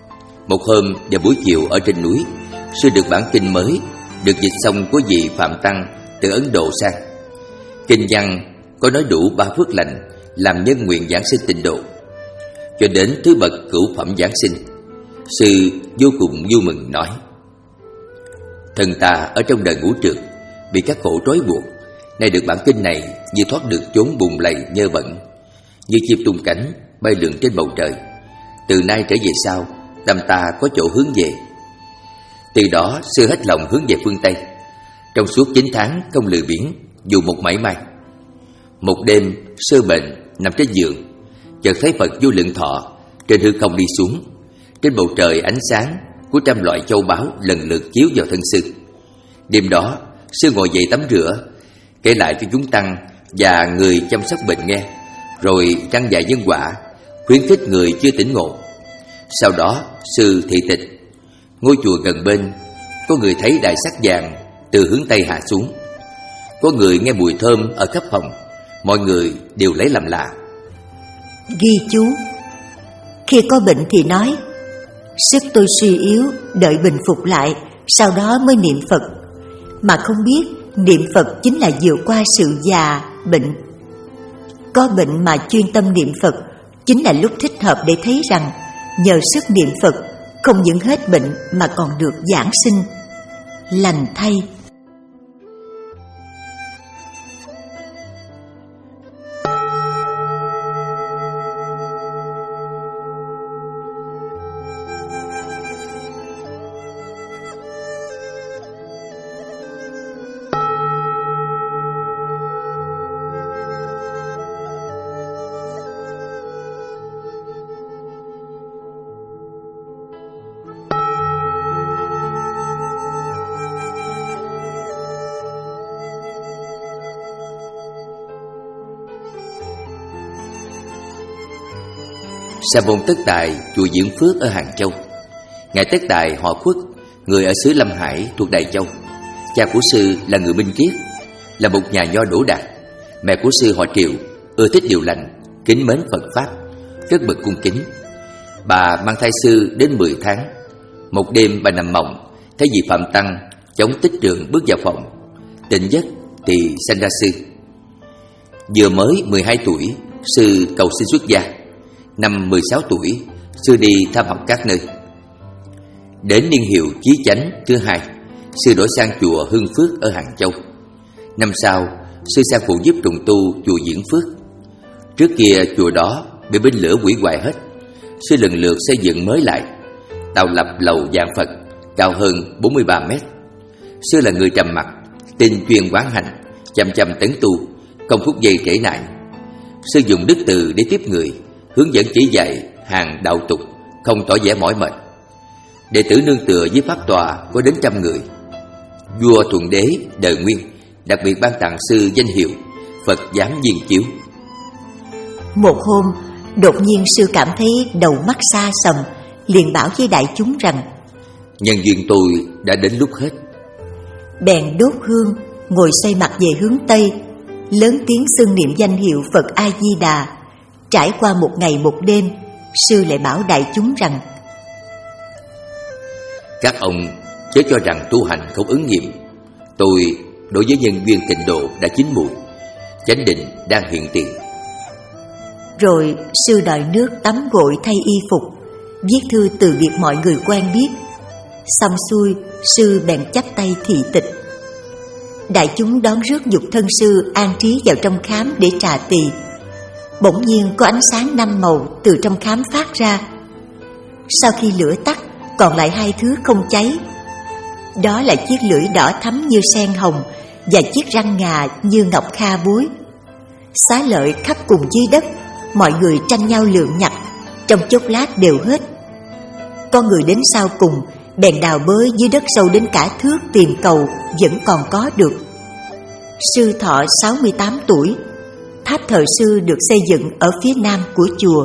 Speaker 1: Một hôm vào buổi chiều ở trên núi, sư được bản kinh mới được dịch xong của vị Phạm Tăng từ Ấn Độ sang. Kinh văn có nói đủ ba phước lành làm nhân nguyện giảng sinh Tịnh độ. Cho đến thứ bậc cửu phẩm giảng sinh, sư vô cùng vui mừng nói: Thần ta ở trong đời ngũ trượt, bị các khổ trói buộc, nay được bản kinh này như thoát được chốn bùn lầy nhơ bẩn, như chim tung cánh bay lượn trên bầu trời. Từ nay trở về sau, tâm ta có chỗ hướng về. Từ đó sư hết lòng hướng về phương Tây. Trong suốt chín tháng không lười biếng dù một mảy may. Một đêm sư bệnh nằm trên giường, chợt thấy Phật Vô Lượng Thọ trên hư không đi xuống. Trên bầu trời ánh sáng của trăm loại châu báu lần lượt chiếu vào thân sư. Đêm đó sư ngồi dậy tắm rửa, kể lại cho chúng tăng và người chăm sóc bệnh nghe, rồi trăng dạy nhân quả, khuyến khích người chưa tỉnh ngộ. Sau đó sư thị tịch. Ngôi chùa gần bên có người thấy đại sắc vàng từ hướng Tây hạ xuống. Có người nghe mùi thơm ở khắp phòng. Mọi người đều lấy làm lạ.
Speaker 2: Ghi chú: khi có bệnh thì nói sức tôi suy yếu, đợi bình phục lại, sau đó mới niệm Phật. Mà không biết niệm Phật chính là vượt qua sự già, bệnh. Có bệnh mà chuyên tâm niệm Phật chính là lúc thích hợp để thấy rằng nhờ sức niệm Phật không những hết bệnh mà còn được giảng sinh. Lành thay.
Speaker 1: Sa môn Tất Tài, chùa Diễn Phước ở Hàng Châu. Ngài Tất Tài họ Khuất, người ở xứ Lâm Hải thuộc Đài Châu. Cha của sư là người Minh Triết, là một nhà nho đỗ đạt. Mẹ của sư họ Triệu, ưa thích điều lành, kính mến Phật pháp, rất bậc cung kính. Bà mang thai sư đến mười tháng. Một đêm bà nằm mộng, thấy vị Phạm Tăng chống tích trường bước vào phòng. Tỉnh giấc thì sanh ra sư. Vừa mới mười hai tuổi, sư cầu xin xuất gia. Năm mười sáu tuổi, sư đi tham học các nơi. Đến niên hiệu Chí Chánh thứ hai, sư đổi sang chùa Hưng Phước ở Hàng Châu. Năm sau, sư sang phụ giúp trùng tu chùa Diễn Phước. Trước kia chùa đó bị binh lửa hủy hoại hết. Sư lần lượt xây dựng mới lại, tạo lập lầu Vạn Phật cao hơn bốn mươi ba mét. Sư là người trầm mặc, tinh chuyên quán hành, chăm chăm tấn tu, không phút giây trễ nải. Sư dùng đức từ để tiếp người, hướng dẫn chỉ dạy hàng đạo tục, không tỏ vẻ mỏi mệt. Đệ tử nương tựa với pháp tòa có đến trăm người. Vua Thuận Đế đời Nguyên đặc biệt ban tặng sư danh hiệu Phật Giám Viên Chiếu.
Speaker 2: Một hôm, đột nhiên sư cảm thấy đầu mắt xa sầm, liền bảo với đại chúng rằng:
Speaker 1: nhân duyên tôi đã đến lúc hết.
Speaker 2: Bèn đốt hương, ngồi xoay mặt về hướng Tây, lớn tiếng xưng niệm danh hiệu Phật A Di Đà. Trải qua một ngày một đêm, sư lại bảo đại chúng rằng:
Speaker 1: các ông chớ cho rằng tu hành không ứng nghiệm. Tôi đối với nhân duyên Tịnh độ đã chín mùi, chánh định đang hiện tiền.
Speaker 2: Rồi sư đòi nước tắm gội thay y phục, viết thư từ biệt mọi người quen biết. Xong xuôi, sư bèn chắp tay thị tịch. Đại chúng đón rước dục thân sư an trí vào trong khám để trà tỳ. Bỗng nhiên có ánh sáng năm màu từ trong khám phát ra. Sau khi lửa tắt, còn lại hai thứ không cháy. Đó là chiếc lưỡi đỏ thắm như sen hồng và chiếc răng ngà như ngọc kha búi. Xá lợi khắp cùng dưới đất, mọi người tranh nhau lượm nhặt, trong chốc lát đều hết. Con người đến sau cùng bèn đào bới dưới đất sâu đến cả thước tìm cầu, vẫn còn có được. Sư thọ sáu mươi tám tuổi. Tháp thờ sư được xây dựng ở phía nam của chùa.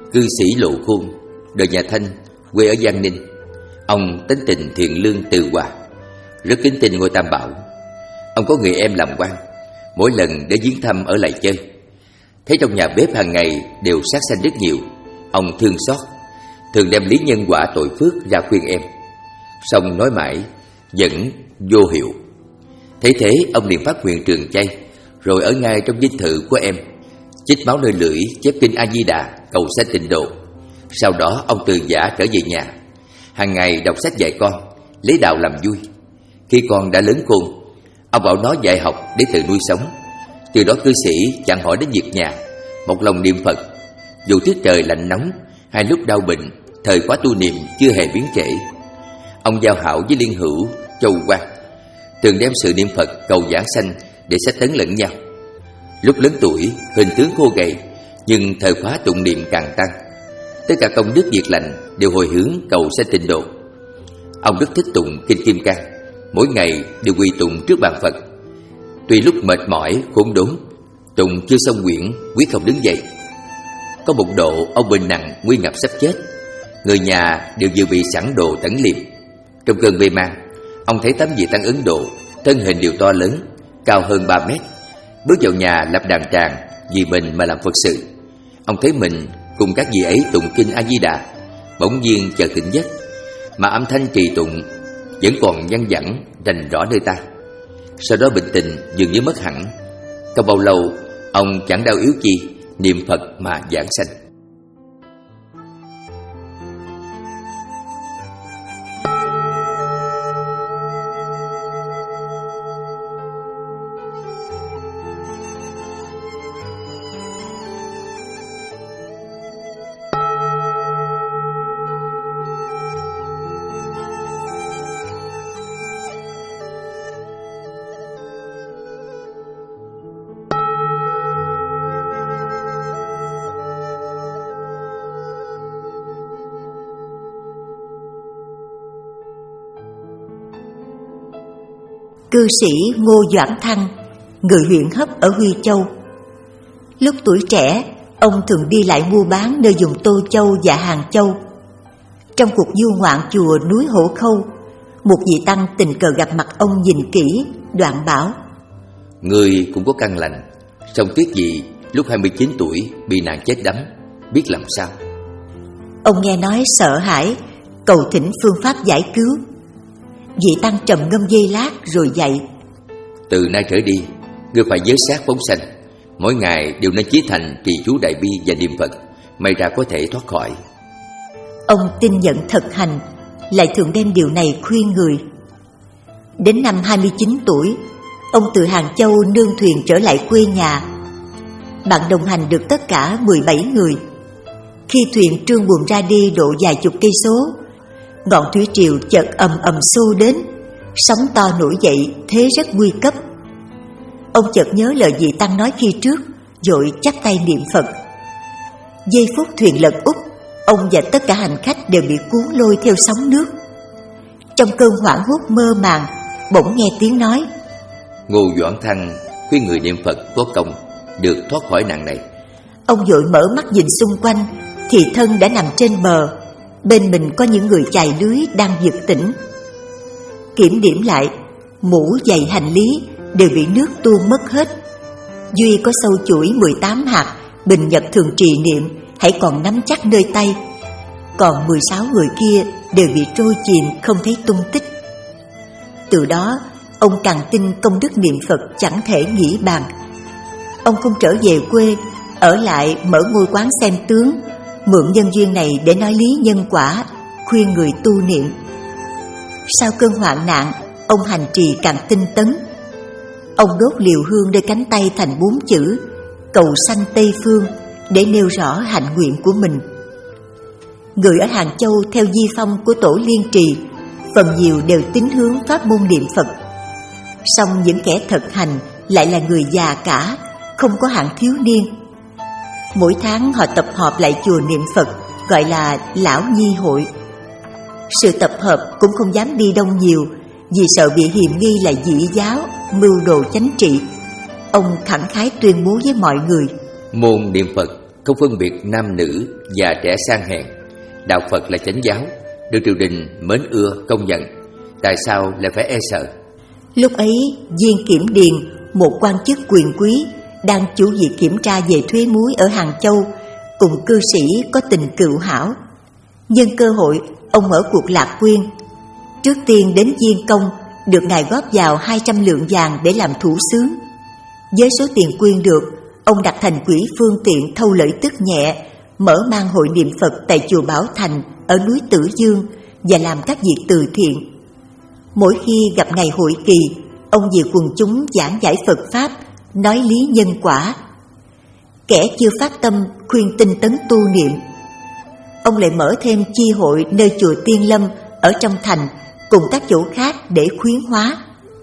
Speaker 1: cư sĩ Lộ Khôn, đời nhà Thanh, quê ở Giang Ninh. Ông tính tình thiện lương từ hòa, rất kính tin ngôi Tam Bảo. Ông có người em làm quan, mỗi lần để viếng thăm ở lại chơi. Thấy trong nhà bếp hàng ngày đều sát sanh rất nhiều, ông thương xót, thường đem lý nhân quả tội phước ra khuyên em. Song nói mãi vẫn vô hiệu. Thế thế ông liền phát nguyện trường chay, rồi ở ngay trong dinh thự của em chích máu nơi lưỡi, chép kinh A Di Đà, cầu sanh tịnh độ. Sau đó ông từ giã trở về nhà, hàng ngày đọc sách dạy con, lấy đạo làm vui. Khi con đã lớn khôn, ông bảo nó dạy học để tự nuôi sống. Từ đó cư sĩ chẳng hỏi đến việc nhà, một lòng niệm Phật. Dù tiết trời lạnh nóng hay lúc đau bệnh, thời khóa tu niệm chưa hề biến trễ. Ông giao hảo với liên hữu Châu Quang, thường đem sự niệm Phật cầu giảng sanh để sách tấn lẫn nhau. Lúc lớn tuổi, hình tướng khô gầy, nhưng thời khóa tụng niệm càng tăng. Tất cả công đức việc lành đều hồi hướng cầu sanh tịnh độ. Ông rất thích tụng kinh Kim Cang, mỗi ngày đều quỳ tụng trước bàn Phật. Tuy lúc mệt mỏi khốn đốn, tụng chưa xong quyển quyết không đứng dậy. Có một độ ông bệnh nặng nguy ngập sắp chết, người nhà đều dự bị sẵn đồ tẩn liệm. Trong cơn mê man, ông thấy tám vị tăng Ấn Độ, thân hình đều to lớn, cao hơn ba mét, bước vào nhà lập đàn tràng vì mình mà làm Phật sự. Ông thấy mình cùng các vị ấy tụng kinh A Di Đà, bỗng nhiên chợt tỉnh giấc, mà âm thanh trì tụng vẫn còn văng vẳng rành rõ nơi tai. Sau đó bình tình dường như mất hẳn. Không bao lâu, ông chẳng đau yếu chi, niệm Phật mà giảng sanh.
Speaker 2: Cư sĩ Ngô Doãn Thăng, người huyện Hấp ở Huy Châu. Lúc tuổi trẻ, ông thường đi lại mua bán nơi vùng Tô Châu và Hàng Châu. Trong cuộc du ngoạn chùa núi Hổ Khâu, một vị tăng tình cờ gặp mặt ông nhìn kỹ, đoạn bảo:
Speaker 1: Người cũng có căn lành, song tiếc gì lúc hai mươi chín tuổi bị nạn chết đắm, biết làm sao.
Speaker 2: Ông nghe nói sợ hãi, cầu thỉnh phương pháp giải cứu. Vị tăng trầm ngâm giây lát rồi dạy:
Speaker 1: Từ nay trở đi, ngươi phải giới sát phóng sanh, mỗi ngày đều nên chí thành trì chú đại bi và niệm Phật, may ra có thể thoát khỏi.
Speaker 2: Ông tin nhận thực hành, lại thường đem điều này khuyên người. Đến năm hai mươi chín tuổi, ông từ Hàng Châu nương thuyền trở lại quê nhà. Bạn đồng hành được tất cả mười bảy người. Khi thuyền trương buồm ra đi độ vài chục cây số, ngọn thủy triều chợt ầm ầm xô đến, sóng to nổi dậy, thế rất nguy cấp. Ông chợt nhớ lời vị tăng nói khi trước, vội chắp tay niệm Phật. Giây phút thuyền lật úp, ông và tất cả hành khách đều bị cuốn lôi theo sóng nước. Trong cơn hoảng hốt mơ màng, bỗng nghe tiếng nói:
Speaker 1: Ngô Doãn Thăng khuyên người niệm Phật có công, được thoát khỏi nạn này.
Speaker 2: Ông vội mở mắt nhìn xung quanh, thì thân đã nằm trên bờ. Bên mình có những người chài lưới đang giật tỉnh. Kiểm điểm lại, mũ giày hành lý đều bị nước tuôn mất hết. Duy có sâu chuỗi mười tám hạt bình nhật thường trì niệm hãy còn nắm chắc nơi tay. Còn mười sáu người kia đều bị trôi chìm không thấy tung tích. Từ đó ông càng tin công đức niệm Phật chẳng thể nghĩ bàn. Ông không trở về quê, ở lại mở ngôi quán xem tướng, mượn nhân duyên này để nói lý nhân quả, khuyên người tu niệm. Sau cơn hoạn nạn, ông hành trì càng tinh tấn. Ông đốt liều hương nơi cánh tay thành bốn chữ cầu sanh Tây Phương để nêu rõ hạnh nguyện của mình. Người ở Hàng Châu theo di phong của tổ Liên Trì, phần nhiều đều tín hướng pháp môn niệm Phật. Song những kẻ thực hành lại là người già cả, không có hạng thiếu niên. Mỗi tháng họ tập hợp lại chùa niệm Phật, gọi là Lão Nhi Hội. Sự tập hợp cũng không dám đi đông nhiều, vì sợ bị hiềm nghi là dị giáo, mưu đồ chánh trị. Ông khẳng khái tuyên bố với mọi người:
Speaker 1: Môn niệm Phật không phân biệt nam nữ, già trẻ sang hèn. Đạo Phật là chánh giáo, được triều đình mến ưa công nhận, tại sao lại phải e sợ?
Speaker 2: Lúc ấy, Viên Kiểm Điền, một quan chức quyền quý, đang chủ việc kiểm tra về thuế muối ở Hàng Châu, cùng cư sĩ có tình cựu hảo. Nhân cơ hội, ông mở cuộc lạc quyên. Trước tiên đến Viên Công, được ngài góp vào hai trăm lượng vàng để làm thủ xướng. Với số tiền quyên được, ông đặt thành quỹ phương tiện thâu lợi tức nhẹ, mở mang hội niệm Phật tại chùa Bảo Thành ở núi Tử Dương và làm các việc từ thiện. Mỗi khi gặp ngày hội kỳ, ông về quần chúng giảng giải Phật Pháp, nói lý nhân quả. Kẻ chưa phát tâm khuyên tinh tấn tu niệm. Ông lại mở thêm chi hội nơi chùa Tiên Lâm ở trong thành cùng các chỗ khác để khuyến hóa.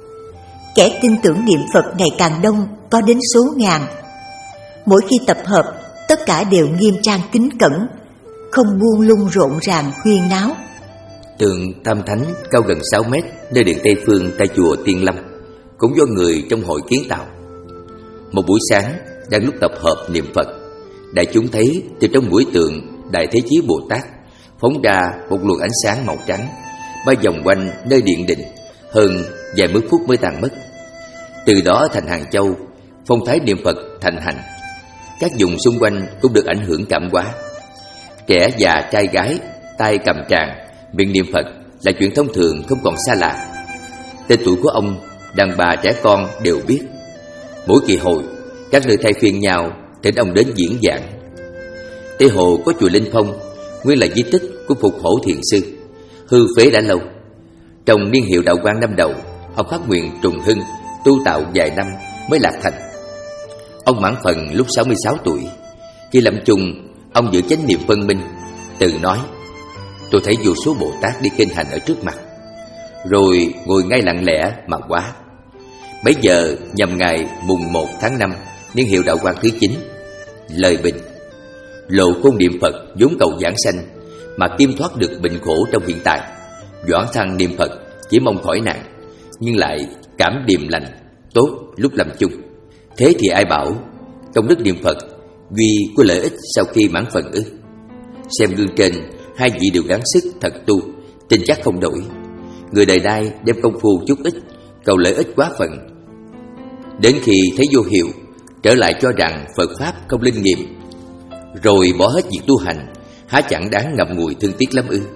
Speaker 2: Kẻ tin tưởng niệm Phật ngày càng đông, có đến số ngàn. Mỗi khi tập hợp, tất cả đều nghiêm trang kính cẩn, không buông lung rộn ràng huyên náo.
Speaker 1: Tượng Tam Thánh cao gần sáu mét nơi điện Tây Phương tại chùa Tiên Lâm cũng do người trong hội kiến tạo. Một buổi sáng, đang lúc tập hợp niệm Phật, đại chúng thấy từ trong mũi tượng Đại Thế Chí Bồ Tát phóng ra một luồng ánh sáng màu trắng, bay vòng quanh nơi điện đình hơn vài mươi phút mới tàn mất. Từ đó thành Hàng Châu, phong thái niệm Phật thành hành. Các vùng xung quanh cũng được ảnh hưởng cảm hóa. Trẻ già trai gái, tay cầm tràng, miệng niệm Phật là chuyện thông thường không còn xa lạ. Tên tuổi của ông, đàn bà trẻ con đều biết. Mỗi kỳ hội, các nơi thay phiên nhau thỉnh ông đến diễn giảng. Tây Hồ có chùa Linh Phong, nguyên là di tích của Phục Hổ Thiền Sư, hư phế đã lâu. Trong niên hiệu đạo quan năm đầu, ông phát nguyện trùng hưng, tu tạo vài năm mới lạc thành. Ông mãn phần lúc sáu mươi sáu tuổi. Khi lâm chung, ông giữ chánh niệm phân minh, tự nói: tôi thấy vô số Bồ Tát đi kinh hành ở trước mặt, rồi ngồi ngay lặng lẽ mà quá. Bấy giờ nhằm ngày mùng một tháng năm, niên hiệu đạo quan thứ chín, lời bình: lộ khôn niệm Phật vốn cầu giảng sanh, mà tiêm thoát được bệnh khổ trong hiện tại. Doãn thăng niệm Phật chỉ mong khỏi nạn, nhưng lại cảm điềm lành tốt lúc lâm chung. Thế thì ai bảo công đức niệm Phật duy có lợi ích sau khi mãn phần ư? Xem gương trên, hai vị đều gắng sức thật tu, tin chắc không đổi. Người đời nay đem công phu chút ít, cầu lợi ích quá phần, đến khi thấy vô hiệu, trở lại cho rằng Phật Pháp không linh nghiệm, rồi bỏ hết việc tu hành, há chẳng đáng ngậm ngùi thương tiếc lắm ư?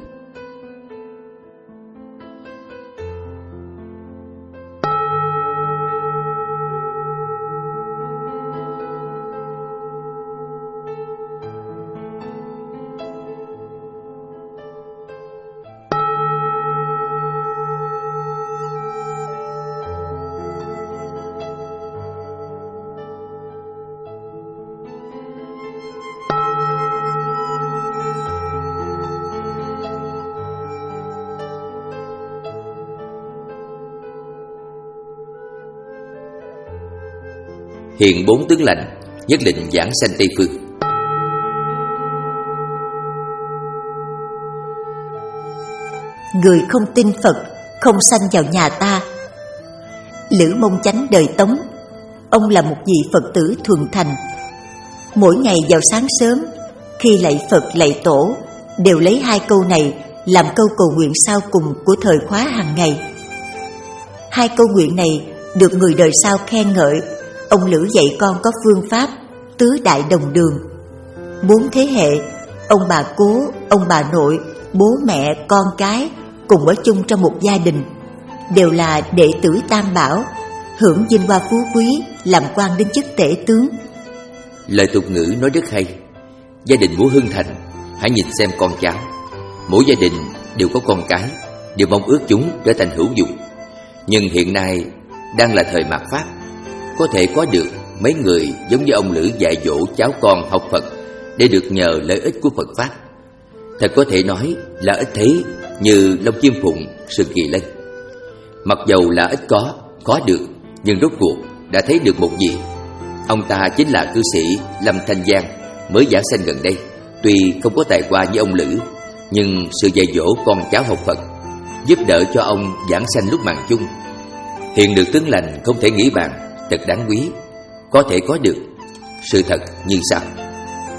Speaker 1: Hiện bốn tướng lành nhất định giảng sanh Tây Phương.
Speaker 2: Người không tin Phật không sanh vào nhà ta. Lữ Mông Chánh đời Tống, ông là một vị Phật tử thuần thành. Mỗi ngày vào sáng sớm, khi lạy Phật lạy Tổ, đều lấy hai câu này làm câu cầu nguyện sau cùng của thời khóa hàng ngày. Hai câu nguyện này được người đời sau khen ngợi. Ông Lữ dạy con có phương pháp tứ đại đồng đường. Bốn thế hệ, ông bà cố, ông bà nội, bố mẹ, con cái cùng ở chung trong một gia đình, đều là đệ tử Tam Bảo, hưởng vinh hoa phú quý, làm quan đến chức tể tướng.
Speaker 1: Lời tục ngữ nói rất hay: gia đình muốn hưng thành, hãy nhìn xem con cháu. Mỗi gia đình đều có con cái, đều mong ước chúng trở thành hữu dụng. Nhưng hiện nay đang là thời mạt Pháp, có thể có được mấy người giống như ông Lữ dạy dỗ cháu con học Phật để được nhờ lợi ích của Phật Pháp. Thật có thể nói là ít thấy như lông chim phụng sừng kỳ lân. Mặc dầu là ít có, có được, nhưng rốt cuộc đã thấy được một gì. Ông ta chính là cư sĩ Lâm Thanh Giang, mới giảng sanh gần đây. Tuy không có tài hoa như ông Lữ, nhưng sự dạy dỗ con cháu học Phật, giúp đỡ cho ông giảng sanh lúc màn chung. Hiện được tướng lành không thể nghĩ bàn, thật đáng quý. Có thể có được, sự thật như sau.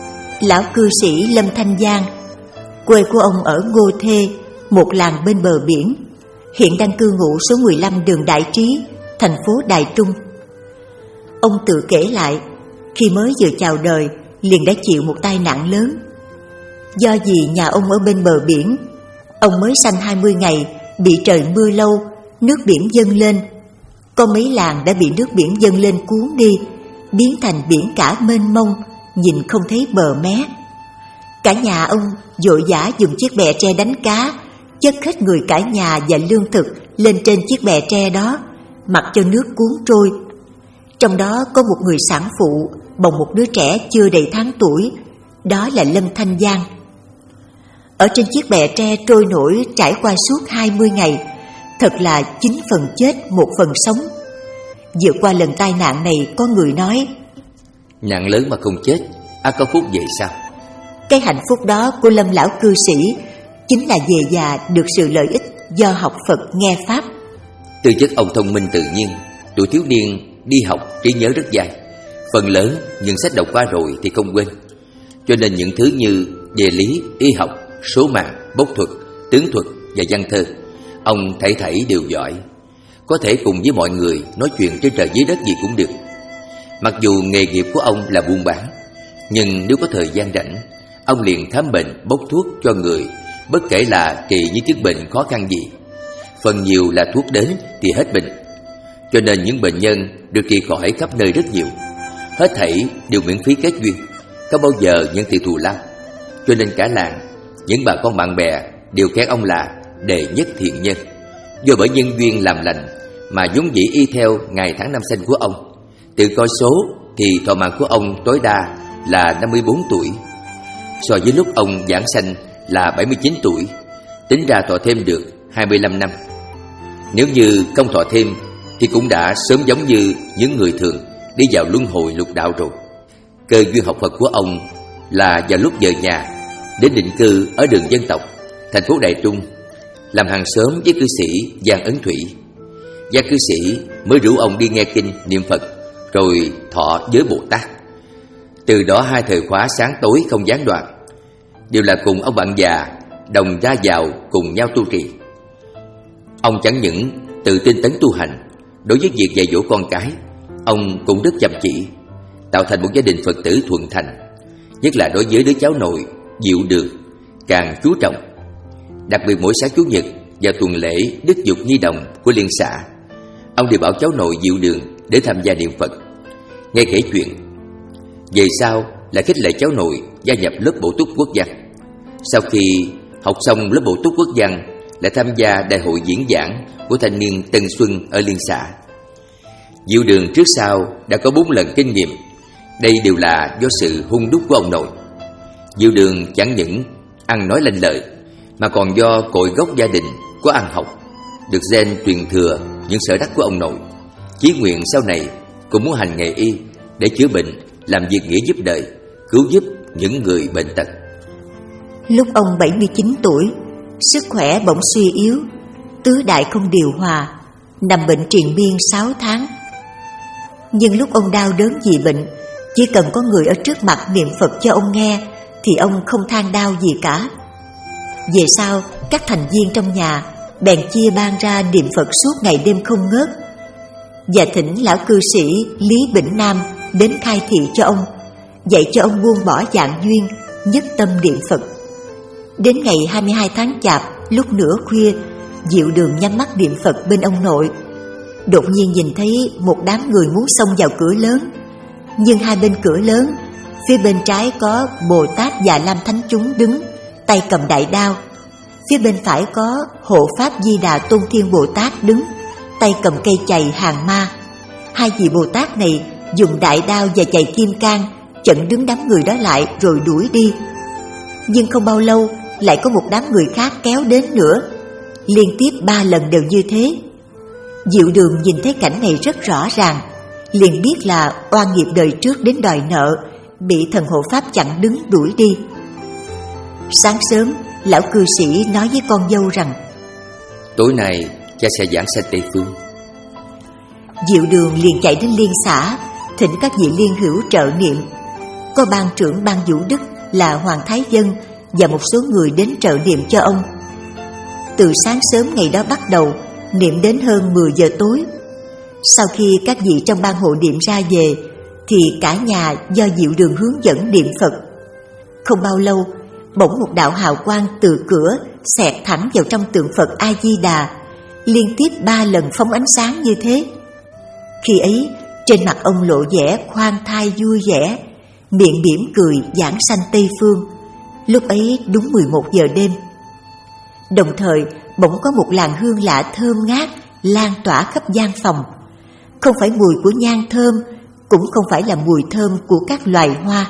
Speaker 2: Lão cư sĩ Lâm Thanh Giang, quê của ông ở Ngô Thê, một làng bên bờ biển, hiện đang cư ngụ số mười lăm đường Đại Trí, thành phố Đài Trung. Ông tự kể lại, khi mới vừa chào đời liền đã chịu một tai nạn lớn. Do vì nhà ông ở bên bờ biển, ông mới sanh hai mươi ngày bị trời mưa lâu, nước biển dâng lên. Có mấy làng đã bị nước biển dâng lên cuốn đi, biến thành biển cả mênh mông, nhìn không thấy bờ mé. Cả nhà ông vội vã dùng chiếc bè tre đánh cá, chất hết người cả nhà và lương thực lên trên chiếc bè tre đó, mặc cho nước cuốn trôi. Trong đó có một người sản phụ bồng một đứa trẻ chưa đầy tháng tuổi, đó là Lâm Thanh Giang. Ở trên chiếc bè tre trôi nổi trải qua suốt hai mươi ngày, thật là chín phần chết một phần sống. Vượt qua lần tai nạn này, có người nói:
Speaker 1: nạn lớn mà không chết, á có phúc vậy sao?
Speaker 2: Cái hạnh phúc đó của Lâm lão cư sĩ chính là về già được sự lợi ích do học Phật nghe Pháp.
Speaker 1: Tư chất ông thông minh tự nhiên, tuổi thiếu niên đi học trí nhớ rất dài, phần lớn những sách đọc qua rồi thì không quên. Cho nên những thứ như địa lý, y học, số mạng, bốc thuật, tướng thuật và văn thơ, ông thảy thảy đều giỏi, có thể cùng với mọi người nói chuyện trên trời dưới đất gì cũng được. Mặc dù nghề nghiệp của ông là buôn bán, nhưng nếu có thời gian rảnh, ông liền khám bệnh bốc thuốc cho người, bất kể là trị những chứng bệnh khó khăn gì. Phần nhiều là thuốc đến thì hết bệnh, cho nên những bệnh nhân được trị khỏi khắp nơi rất nhiều. Hết thảy đều miễn phí kết duyên, không bao giờ nhận tiền thù lao. Cho nên cả làng, những bà con bạn bè đều khen ông là đệ nhất thiện nhân. Do bởi nhân duyên làm lành mà vốn dĩ y theo ngày tháng năm sinh của ông. Tự coi số thì thọ mạng của ông tối đa là năm mươi bốn tuổi, so với lúc ông giảng sanh là bảy mươi chín tuổi, tính ra thọ thêm được hai mươi lăm năm. Nếu như không thọ thêm thì cũng đã sớm giống như những người thường đi vào luân hồi lục đạo rồi. Cơ duyên học Phật của ông là vào lúc về nhà đến định cư ở đường Dân Tộc, thành phố Đài Trung, làm hàng xóm với cư sĩ Giang Ấn Thủy. Giang cư sĩ mới rủ ông đi nghe kinh niệm Phật, rồi thọ với Bồ Tát. Từ đó hai thời khóa sáng tối không gián đoạn, đều là cùng ông bạn già đồng ra vào cùng nhau tu trì. Ông chẳng những tự tinh tấn tu hành, đối với việc dạy dỗ con cái, ông cũng rất chăm chỉ, tạo thành một gia đình Phật tử thuần thành. Nhất là đối với đứa cháu nội Diệu Đường càng chú trọng. Đặc biệt mỗi sáng Chủ nhật và tuần lễ Đức Dục Nhi Đồng của liên xã, ông đều bảo cháu nội Diệu Đường để tham gia niệm Phật. Nghe kể chuyện, về sau là khích lệ cháu nội gia nhập lớp bổ túc quốc văn. Sau khi học xong lớp bổ túc quốc văn, lại tham gia đại hội diễn giảng của thanh niên Tân Xuân ở liên xã. Diệu Đường trước sau đã có bốn lần kinh nghiệm. Đây đều là do sự hung đúc của ông nội. Diệu Đường chẳng những ăn nói lanh lợi, mà còn do cội gốc gia đình có ăn học, được gen truyền thừa những sở đắc của ông nội. Chí nguyện sau này cũng muốn hành nghề y để chữa bệnh, làm việc nghĩa giúp đời, cứu giúp những người bệnh tật.
Speaker 2: Lúc ông bảy mươi chín tuổi, sức khỏe bỗng suy yếu, tứ đại không điều hòa, nằm bệnh triền miên sáu tháng. Nhưng lúc ông đau đớn vì bệnh, chỉ cần có người ở trước mặt niệm Phật cho ông nghe thì ông không than đau gì cả. Về sau, các thành viên trong nhà bèn chia ban ra niệm Phật suốt ngày đêm không ngớt, và thỉnh lão cư sĩ Lý Bỉnh Nam đến khai thị cho ông, dạy cho ông buông bỏ dạng duyên, nhất tâm niệm Phật. Đến ngày hai mươi hai tháng Chạp, lúc nửa khuya, Diệu Đường nhắm mắt niệm Phật bên ông nội. Đột nhiên nhìn thấy một đám người muốn xông vào cửa lớn, nhưng hai bên cửa lớn, phía bên trái có Bồ Tát Già Lam Thánh Chúng đứng, tay cầm đại đao. Phía bên phải có Hộ Pháp Di Đà Tôn Thiên Bồ Tát đứng, tay cầm cây chày hàng ma. Hai vị Bồ Tát này dùng đại đao và chày kim cang chặn đứng đám người đó lại rồi đuổi đi. Nhưng không bao lâu lại có một đám người khác kéo đến nữa, liên tiếp ba lần đều như thế. Diệu Đường nhìn thấy cảnh này rất rõ ràng, liền biết là oan nghiệp đời trước đến đòi nợ, bị thần hộ pháp chặn đứng đuổi đi. Sáng sớm, lão cư sĩ nói với con dâu rằng:
Speaker 1: tối nay cha sẽ giảng sanh Tây Phương.
Speaker 2: Diệu Đường liền chạy đến liên xã, thỉnh các vị liên hữu trợ niệm. Có ban trưởng ban Vũ Đức là Hoàng Thái Dân và một số người đến trợ niệm cho ông. Từ sáng sớm ngày đó bắt đầu, niệm đến hơn mười giờ tối. Sau khi các vị trong ban hộ niệm ra về, thì cả nhà do Diệu Đường hướng dẫn niệm Phật. Không bao lâu, bỗng một đạo hào quang từ cửa xẹt thẳng vào trong tượng Phật A Di Đà, liên tiếp ba lần phóng ánh sáng như thế. Khi ấy, trên mặt ông lộ vẻ khoan thai vui vẻ, miệng mỉm cười giảng sanh Tây Phương. Lúc ấy đúng mười một giờ đêm. Đồng thời, bỗng có một làn hương lạ thơm ngát lan tỏa khắp gian phòng. Không phải mùi của nhang thơm, cũng không phải là mùi thơm của các loài hoa.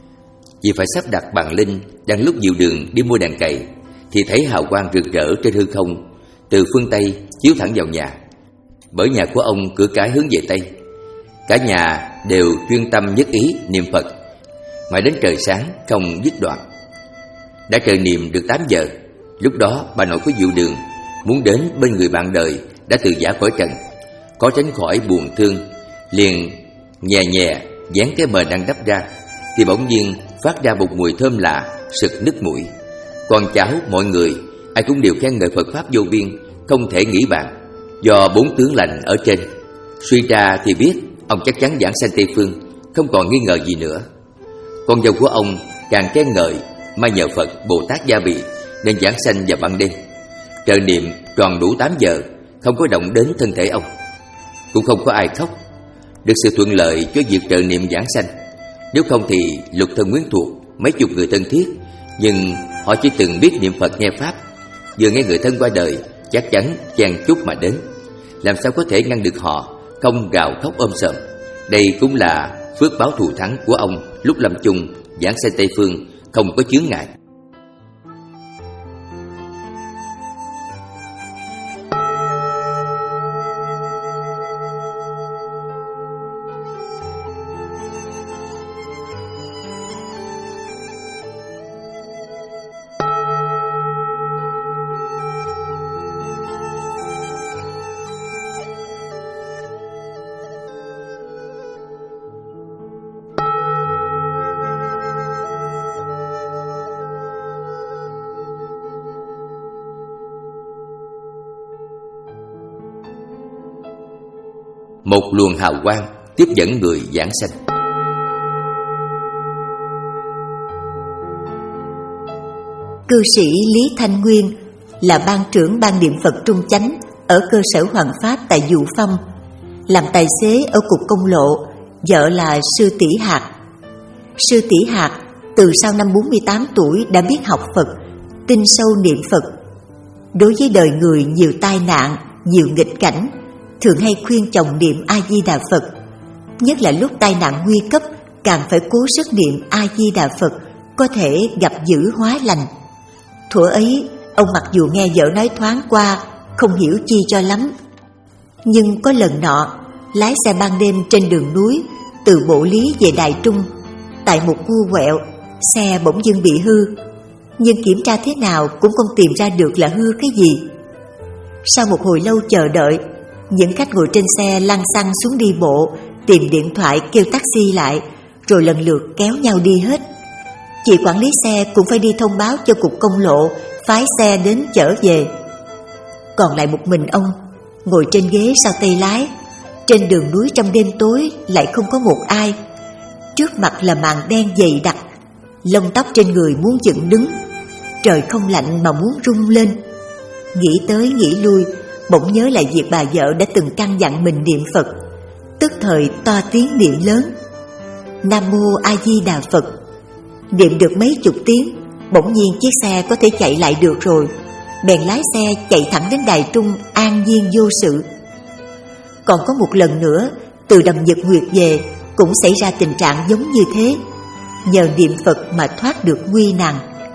Speaker 1: Vì phải sắp đặt bàn linh, đang lúc Diệu Đường đi mua đèn cày, thì thấy hào quang rực rỡ trên hư không, từ phương Tây chiếu thẳng vào nhà. Bởi nhà của ông cửa cái hướng về Tây. Cả nhà đều chuyên tâm nhất ý niệm Phật, mãi đến trời sáng không dứt đoạn. Đã trời niệm được tám giờ, lúc đó bà nội của Diệu Đường muốn đến bên người bạn đời đã từ giã cõi trần, có tránh khỏi buồn thương, liền nhẹ nhẹ dán cái mền đang đắp ra, thì bỗng nhiên phát ra một mùi thơm lạ sực nức mũi. Con cháu mọi người ai cũng đều khen ngợi Phật pháp vô biên, không thể nghĩ bàn. Do bốn tướng lành ở trên, suy ra thì biết ông chắc chắn giảng sanh Tây Phương, không còn nghi ngờ gì nữa. Con dâu của ông càng khen ngợi mà nhờ Phật Bồ Tát gia bị nên giảng sanh vào ban đêm. Trợ niệm tròn đủ tám giờ, không có động đến thân thể ông, cũng không có ai khóc, được sự thuận lợi cho việc trợ niệm giảng sanh. Nếu không thì lục thân quyến thuộc, mấy chục người thân thiết, nhưng họ chỉ từng biết niệm Phật nghe pháp, vừa nghe người thân qua đời chắc chắn chen chúc mà đến, làm sao có thể ngăn được họ không gào khóc ôm sòm. Đây cũng là phước báo thù thắng của ông lúc lâm chung giảng sanh Tây Phương, không có chướng ngại. Một luồng hào quang tiếp dẫn người giảng sanh.
Speaker 2: Cư sĩ Lý Thanh Nguyên là ban trưởng ban niệm Phật Trung Chánh ở cơ sở Hoàng Pháp tại Dụ Phong, làm tài xế ở cục công lộ, vợ là Sư Tỷ Hạt. Sư Tỷ Hạt từ sau năm bốn mươi tám tuổi đã biết học Phật, tin sâu niệm Phật. Đối với đời người nhiều tai nạn, nhiều nghịch cảnh, thường hay khuyên chồng niệm A Di Đà Phật, nhất là lúc tai nạn nguy cấp càng phải cố sức niệm A Di Đà Phật, có thể gặp dữ hóa lành. Thuở ấy, ông mặc dù nghe vợ nói thoáng qua, không hiểu chi cho lắm. Nhưng có lần nọ, lái xe ban đêm trên đường núi từ Bộ Lý về Đài Trung, tại một khu quẹo, xe bỗng dưng bị hư, nhưng kiểm tra thế nào cũng không tìm ra được là hư cái gì. Sau một hồi lâu chờ đợi, những khách ngồi trên xe lăn xăng xuống đi bộ, tìm điện thoại kêu taxi lại, rồi lần lượt kéo nhau đi hết. Chị quản lý xe cũng phải đi thông báo cho cục công lộ, phái xe đến chở về. Còn lại một mình ông, ngồi trên ghế sau tay lái. Trên đường núi trong đêm tối lại không có một ai. Trước mặt là màn đen dày đặc, lông tóc trên người muốn dựng đứng. Trời không lạnh mà muốn rung lên. Nghĩ tới nghĩ lui, bỗng nhớ lại việc bà vợ đã từng căn dặn mình niệm Phật, tức thời to tiếng niệm lớn: Nam Mô A Di Đà Phật. Niệm được mấy chục tiếng, bỗng nhiên chiếc xe có thể chạy lại được rồi, bèn lái xe chạy thẳng đến Đài Trung an nhiên vô sự. Còn có một lần nữa, từ Đầm Nhật Nguyệt về cũng xảy ra tình trạng giống như thế, nhờ niệm Phật mà thoát được nguy nan.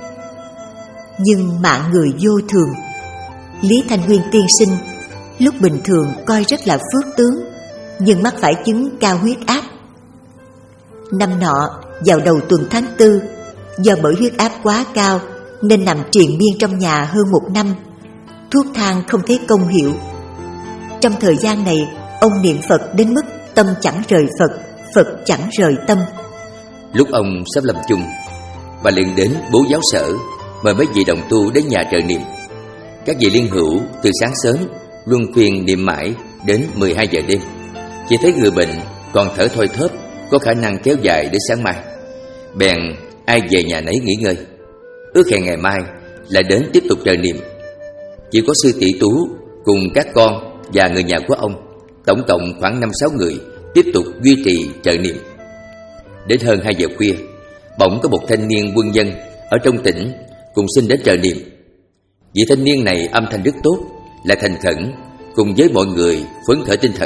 Speaker 2: Nhưng mạng người vô thường. Lý Thanh Nguyên tiên sinh lúc bình thường coi rất là phước tướng, nhưng mắc phải chứng cao huyết áp. Năm nọ vào đầu tuần tháng tư, do bởi huyết áp quá cao nên nằm triền miên trong nhà hơn một năm, thuốc thang không thấy công hiệu. Trong thời gian này, ông niệm Phật đến mức tâm chẳng rời Phật, Phật chẳng rời tâm.
Speaker 1: Lúc ông sắp lâm chung, bà liền đến bố giáo sở mời mấy vị đồng tu đến nhà trợ niệm. Các vị liên hữu từ sáng sớm luân phiên niệm mãi đến mười hai giờ đêm. Chỉ thấy người bệnh còn thở thoi thóp, có khả năng kéo dài đến sáng mai. Bèn ai về nhà nấy nghỉ ngơi, ước hẹn ngày mai lại đến tiếp tục trợ niệm. Chỉ có sư tỷ Tú cùng các con và người nhà của ông, tổng cộng khoảng năm sáu người tiếp tục duy trì trợ niệm. Đến hơn hai giờ khuya, bỗng có một thanh niên quân nhân ở trong tỉnh cùng xin đến trợ niệm. Vị thanh niên này âm thanh rất tốt, là thành khẩn, cùng với mọi người phấn khởi tinh thần.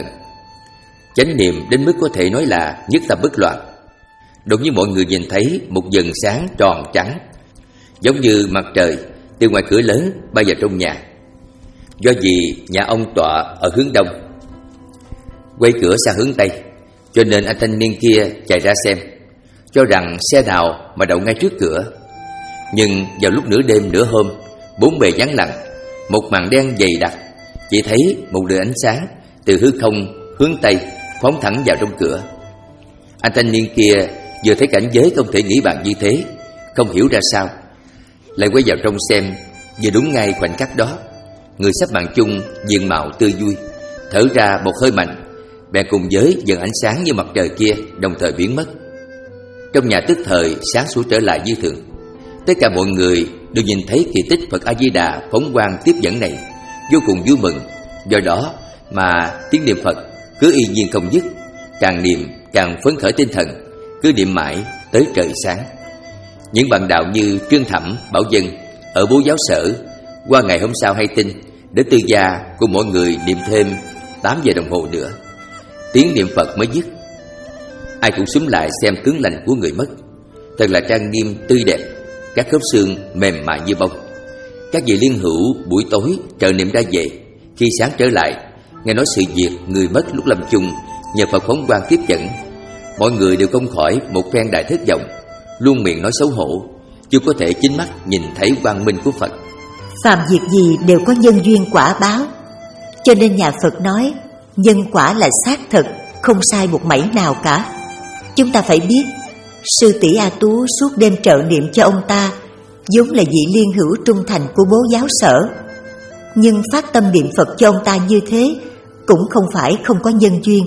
Speaker 1: Chánh niệm đến mức có thể nói là nhất tâm bất loạn. Đột nhiên mọi người nhìn thấy một vầng sáng tròn trắng, giống như mặt trời, từ ngoài cửa lớn bay vào trong nhà. Do vì nhà ông tọa ở hướng đông, quay cửa sang hướng tây, cho nên anh thanh niên kia chạy ra xem, cho rằng xe nào mà đậu ngay trước cửa. Nhưng vào lúc nửa đêm nửa hôm, bốn bề vắng lặng, một màn đen dày đặc, chỉ thấy một đường ánh sáng từ hư không hướng tây phóng thẳng vào trong cửa. Anh thanh niên kia vừa thấy cảnh giới không thể nghĩ bàn như thế, không hiểu ra sao, lại quay vào trong xem. Vừa đúng ngay khoảnh khắc đó, người sắp mạng chung diện mạo tươi vui thở ra một hơi mạnh, bèn cùng với dần ánh sáng như mặt trời kia đồng thời biến mất. Trong nhà tức thời sáng sủa trở lại như thường. Tất cả mọi người đều nhìn thấy kỳ tích Phật A Di Đà phóng quang tiếp dẫn này, vô cùng vui mừng. Do đó mà tiếng niệm Phật cứ y nhiên không dứt, càng niệm càng phấn khởi tinh thần, cứ niệm mãi tới trời sáng. Những bạn đạo như Trương Thẩm, Bảo Dân ở bố giáo sở qua ngày hôm sau hay tin, đến tư gia cùng mọi người niệm thêm tám giờ đồng hồ nữa. Tiếng niệm Phật mới dứt. Ai cũng xúm lại xem tướng lành của người mất, thật là trang nghiêm tươi đẹp, các khớp xương mềm mại như bông. Các vị liên hữu buổi tối trợ niệm ra về, khi sáng trở lại nghe nói sự việc người mất lúc lâm chung nhờ Phật phóng quang tiếp dẫn, mọi người đều không khỏi một phen đại thất vọng, luôn miệng nói xấu hổ, chưa có thể chính mắt nhìn thấy quang minh của Phật.
Speaker 2: Phàm việc gì đều có nhân duyên quả báo, cho nên nhà Phật nói nhân quả là xác thật, không sai một mảy nào cả. Chúng ta phải biết, sư tỷ A Tú suốt đêm trợ niệm cho ông ta vốn là vị liên hữu trung thành của bố giáo sở, nhưng phát tâm niệm Phật cho ông ta như thế cũng không phải không có nhân duyên.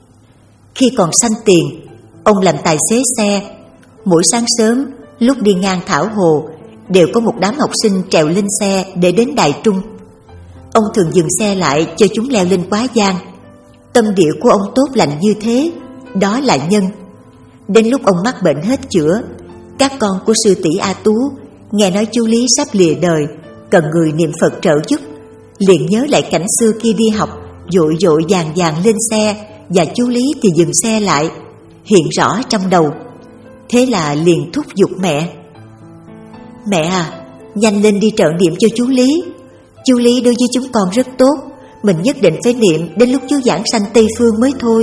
Speaker 2: Khi còn sanh tiền, ông làm tài xế xe. Mỗi sáng sớm lúc đi ngang Thảo Hồ, đều có một đám học sinh trèo lên xe để đến Đài Trung. Ông thường dừng xe lại cho chúng leo lên quá gian. Tâm địa của ông tốt lành như thế, đó là nhân. Đến lúc ông mắc bệnh hết chữa, các con của sư tỷ A Tú nghe nói chú Lý sắp lìa đời, cần người niệm Phật trợ giúp, liền nhớ lại cảnh xưa kia đi học, vội vội vàng vàng lên xe, và chú Lý thì dừng xe lại, hiện rõ trong đầu. Thế là liền thúc giục mẹ: "Mẹ à, nhanh lên đi trợ niệm cho chú Lý. Chú Lý đối với chúng con rất tốt, mình nhất định phải niệm đến lúc chú giảng sanh Tây Phương mới thôi.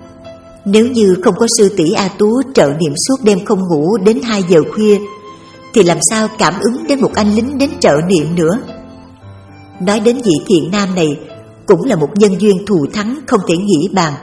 Speaker 2: Nếu như không có sư tỷ A Tú trợ niệm suốt đêm không ngủ đến hai giờ khuya, thì làm sao cảm ứng đến một anh lính đến trợ niệm nữa?" Nói đến vị thiện nam này cũng là một nhân duyên thù thắng không thể nghĩ bàn.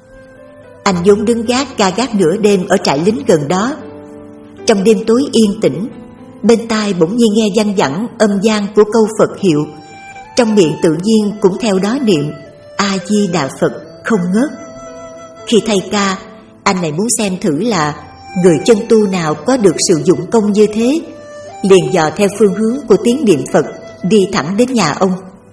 Speaker 2: Anh vốn đứng gác ca gác nửa đêm ở trại lính gần đó. Trong đêm tối yên tĩnh, bên tai bỗng nhiên nghe văng vẳng âm vang của câu Phật hiệu, trong miệng tự nhiên cũng theo đó niệm A Di Đà Phật không ngớt. Khi thay ca, anh này muốn xem thử là người chân tu nào có được sự dụng công như thế, liền dò theo phương hướng của tiếng niệm Phật đi thẳng đến nhà ông.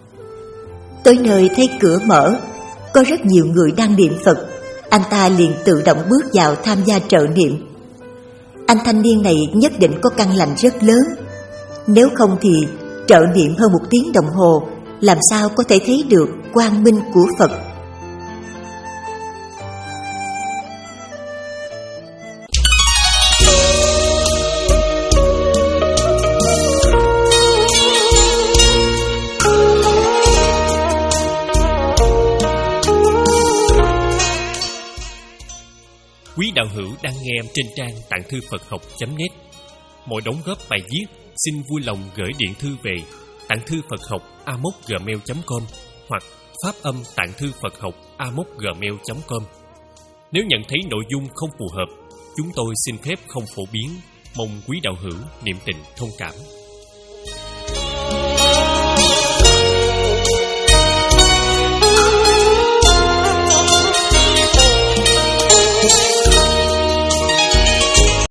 Speaker 2: Tới nơi thấy cửa mở, có rất nhiều người đang niệm Phật, anh ta liền tự động bước vào tham gia trợ niệm. Anh thanh niên này nhất định có căn lành rất lớn, nếu không thì trợ niệm hơn một tiếng đồng hồ, làm sao có thể thấy được quang minh của Phật.
Speaker 3: Quý đạo hữu đang nghe trên trang tạng thư Phật học chấm net. Mỗi đóng góp bài viết xin vui lòng gửi điện thư về tạng thư Phật học a m o c gmail chấm com hoặc phát âm tạng thư Phật học a m o c gmail chấm com. Nếu nhận thấy nội dung không phù hợp, chúng tôi xin phép không phổ biến Mong quý đạo hữu niệm tình thông cảm.